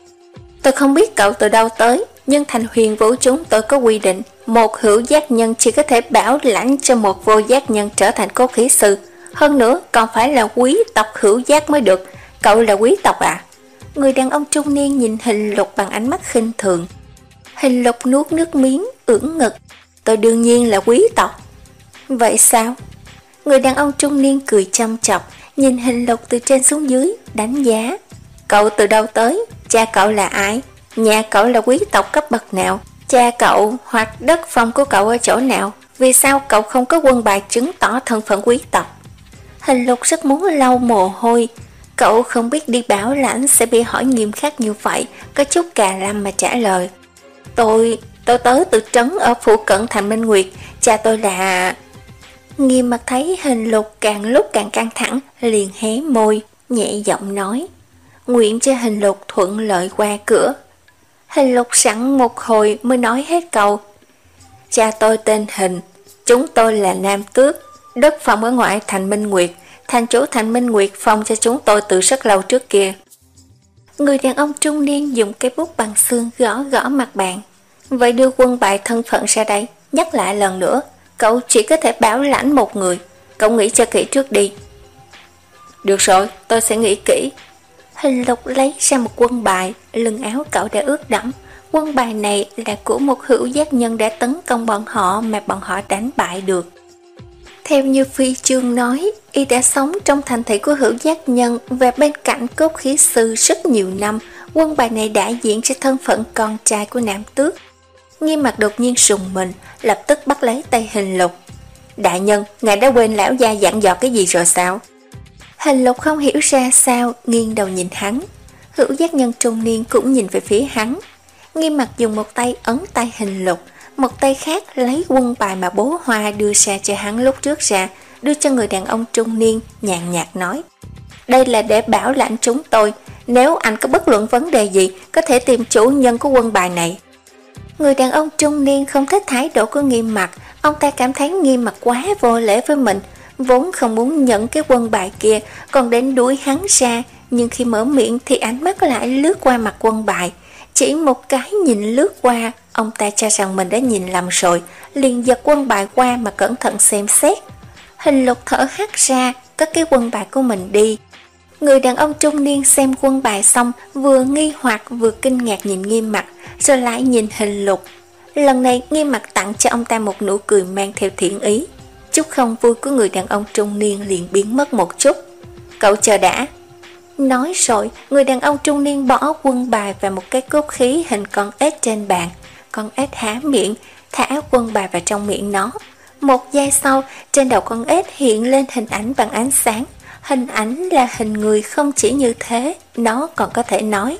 Tôi không biết cậu từ đâu tới, nhưng thành huyền vũ chúng tôi có quy định một hữu giác nhân chỉ có thể bảo lãnh cho một vô giác nhân trở thành cốt khí sư. Hơn nữa còn phải là quý tộc hữu giác mới được. Cậu là quý tộc à? Người đàn ông trung niên nhìn Hình Lục bằng ánh mắt khinh thường. Hình Lục nuốt nước miếng, ưỡn ngực. Tôi đương nhiên là quý tộc. Vậy sao? Người đàn ông trung niên cười chăm chọc, nhìn Hình Lục từ trên xuống dưới, đánh giá. Cậu từ đâu tới? Cha cậu là ai? Nhà cậu là quý tộc cấp bậc nào? Cha cậu hoặc đất phong của cậu ở chỗ nào? Vì sao cậu không có quân bài chứng tỏ thân phận quý tộc? Hình Lục rất muốn lau mồ hôi. Cậu không biết đi bảo lãnh sẽ bị hỏi nghiêm khắc như vậy, có chút cà răm mà trả lời. Tôi, tôi tới từ trấn ở phụ cận thành Minh Nguyệt, cha tôi là... Nghiêm Mặt thấy Hình Lục càng lúc càng căng thẳng, liền hé môi, nhẹ giọng nói. Nguyện cho Hình Lục thuận lợi qua cửa. Hình Lục sẵn một hồi mới nói hết câu. Cha tôi tên Hình, chúng tôi là Nam Tước, đất phong ở ngoại thành Minh Nguyệt, thành chủ thành Minh Nguyệt phong cho chúng tôi từ rất lâu trước kia. Người đàn ông trung niên dùng cây bút bằng xương gõ gõ mặt bàn. Vậy đưa quân bài thân phận ra đây, nhắc lại lần nữa, cậu chỉ có thể bảo lãnh một người, cậu nghĩ cho kỹ trước đi. Được rồi, tôi sẽ nghĩ kỹ. Hình Lục lấy ra một quân bài, lưng áo cậu đã ướt đẫm. Quân bài này là của một hữu giác nhân đã tấn công bọn họ mà bọn họ đánh bại được. Theo như Phi Chương nói, y đã sống trong thành thị của hữu giác nhân và bên cạnh cốt khí sư rất nhiều năm. Quân bài này đại diện cho thân phận con trai của Nam Tước. Nghiêm Mặt đột nhiên sùng mình, lập tức bắt lấy tay Hình Lục. Đại nhân, ngài đã quên lão gia dặn dò cái gì rồi sao? Hình Lục không hiểu ra sao, nghiêng đầu nhìn hắn. Hữu giác nhân trung niên cũng nhìn về phía hắn. Nghiêm Mặt dùng một tay ấn tay Hình Lục, một tay khác lấy quân bài mà bố Hoa đưa ra cho hắn lúc trước ra, đưa cho người đàn ông trung niên, nhàn nhạt nói. Đây là để bảo lãnh chúng tôi, nếu anh có bất luận vấn đề gì, có thể tìm chủ nhân của quân bài này. Người đàn ông trung niên không thích thái độ của Nghiêm Mặt, ông ta cảm thấy Nghiêm Mặt quá vô lễ với mình, vốn không muốn nhận cái quân bài kia, còn đến đuổi hắn ra, nhưng khi mở miệng thì ánh mắt lại lướt qua mặt quân bài. Chỉ một cái nhìn lướt qua, ông ta cho rằng mình đã nhìn lầm rồi, liền giật quân bài qua mà cẩn thận xem xét. Hình Lục thở hắt ra, cất cái quân bài của mình đi. Người đàn ông trung niên xem quân bài xong, vừa nghi hoặc vừa kinh ngạc nhìn Nghiêm Mặt, rồi lại nhìn Hình Lục. Lần này Nghiêm Mặt tặng cho ông ta một nụ cười mang theo thiện ý. Chút không vui của người đàn ông trung niên liền biến mất một chút. Cậu chờ đã. Nói rồi, người đàn ông trung niên bỏ quân bài và một cái cốt khí hình con ếch trên bàn. Con ếch há miệng, thả quân bài vào trong miệng nó. Một giây sau, trên đầu con ếch hiện lên hình ảnh bằng ánh sáng. Hình ảnh là hình người, không chỉ như thế, nó còn có thể nói.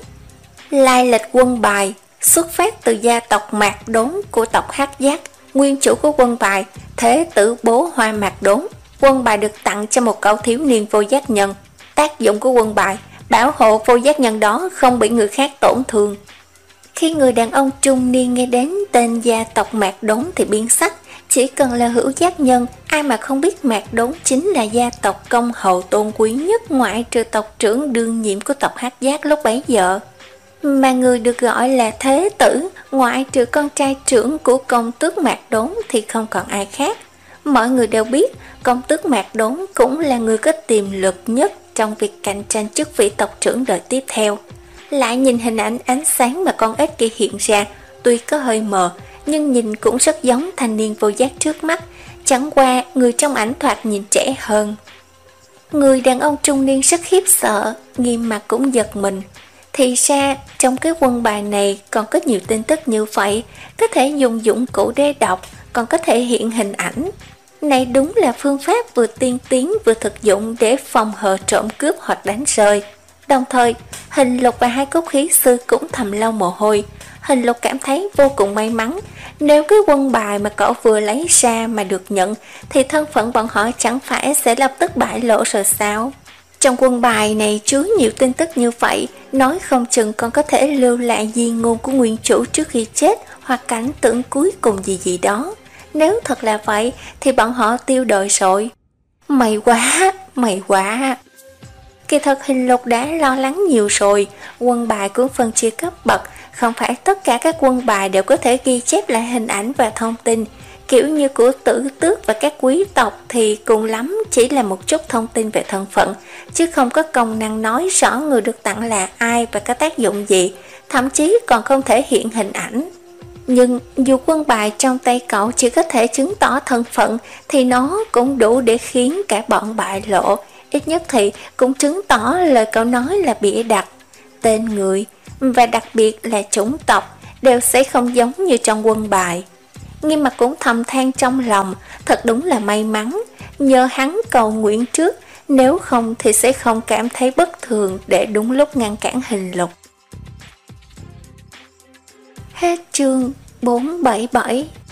Lai lịch quân bài xuất phát từ gia tộc Mạc Đốn của tộc Hắc Giác. Nguyên chủ của quân bài, thế tử bố Hoa Mạc Đốn. Quân bài được tặng cho một cậu thiếu niên vô giác nhân. Tác dụng của quân bài, bảo hộ vô giác nhân đó không bị người khác tổn thương. Khi người đàn ông trung niên nghe đến tên gia tộc Mạc Đốn thì biến sắc. Chỉ cần là hữu giác nhân, ai mà không biết Mạc Đốn chính là gia tộc công hầu tôn quý nhất ngoại trừ tộc trưởng đương nhiệm của tộc Hắc Giác lúc bấy giờ. Mà người được gọi là thế tử, ngoại trừ con trai trưởng của công tước Mạc Đốn thì không còn ai khác. Mọi người đều biết, công tước Mạc Đốn cũng là người có tiềm lực nhất trong việc cạnh tranh chức vị tộc trưởng đời tiếp theo. Lại nhìn hình ảnh ánh sáng mà con ếch kia hiện ra, tuy có hơi mờ, nhưng nhìn cũng rất giống thanh niên vô giác trước mắt, chẳng qua người trong ảnh thoạt nhìn trẻ hơn. Người đàn ông trung niên rất khiếp sợ, Nghiêm Mặt cũng giật mình. Thì ra, trong cái quân bài này còn có nhiều tin tức như vậy, có thể dùng dụng cụ để đọc, còn có thể hiện hình ảnh. Này đúng là phương pháp vừa tiên tiến vừa thực dụng để phòng hờ trộm cướp hoặc đánh rơi. Đồng thời, Hình Lục và hai cốt khí sư cũng thầm lau mồ hôi. Hình Lục cảm thấy vô cùng may mắn. Nếu cái quân bài mà cậu vừa lấy ra mà được nhận, thì thân phận bọn họ chẳng phải sẽ lập tức bại lộ rồi sao? Trong quân bài này chứa nhiều tin tức như vậy, nói không chừng còn có thể lưu lại di ngôn của nguyên chủ trước khi chết hoặc cảnh tượng cuối cùng gì gì đó. Nếu thật là vậy thì bọn họ tiêu đời rồi. May quá, may quá. Kỳ thật Hình Lục đã lo lắng nhiều rồi. Quân bài cũng phân chia cấp bậc, không phải tất cả các quân bài đều có thể ghi chép lại hình ảnh và thông tin. Kiểu như của tử tước và các quý tộc thì cùng lắm chỉ là một chút thông tin về thân phận, chứ không có công năng nói rõ người được tặng là ai và có tác dụng gì, thậm chí còn không thể hiện hình ảnh. Nhưng dù quân bài trong tay cậu chỉ có thể chứng tỏ thân phận thì nó cũng đủ để khiến cả bọn bại lộ, ít nhất thì cũng chứng tỏ lời cậu nói là bịa đặt. Tên người và đặc biệt là chủng tộc đều sẽ không giống như trong quân bài. Nhưng mà cũng thầm than trong lòng, thật đúng là may mắn, nhờ hắn cầu nguyện trước, nếu không thì sẽ không cảm thấy bất thường để đúng lúc ngăn cản Hình Lục. Hết chương bốn trăm bảy mươi bảy.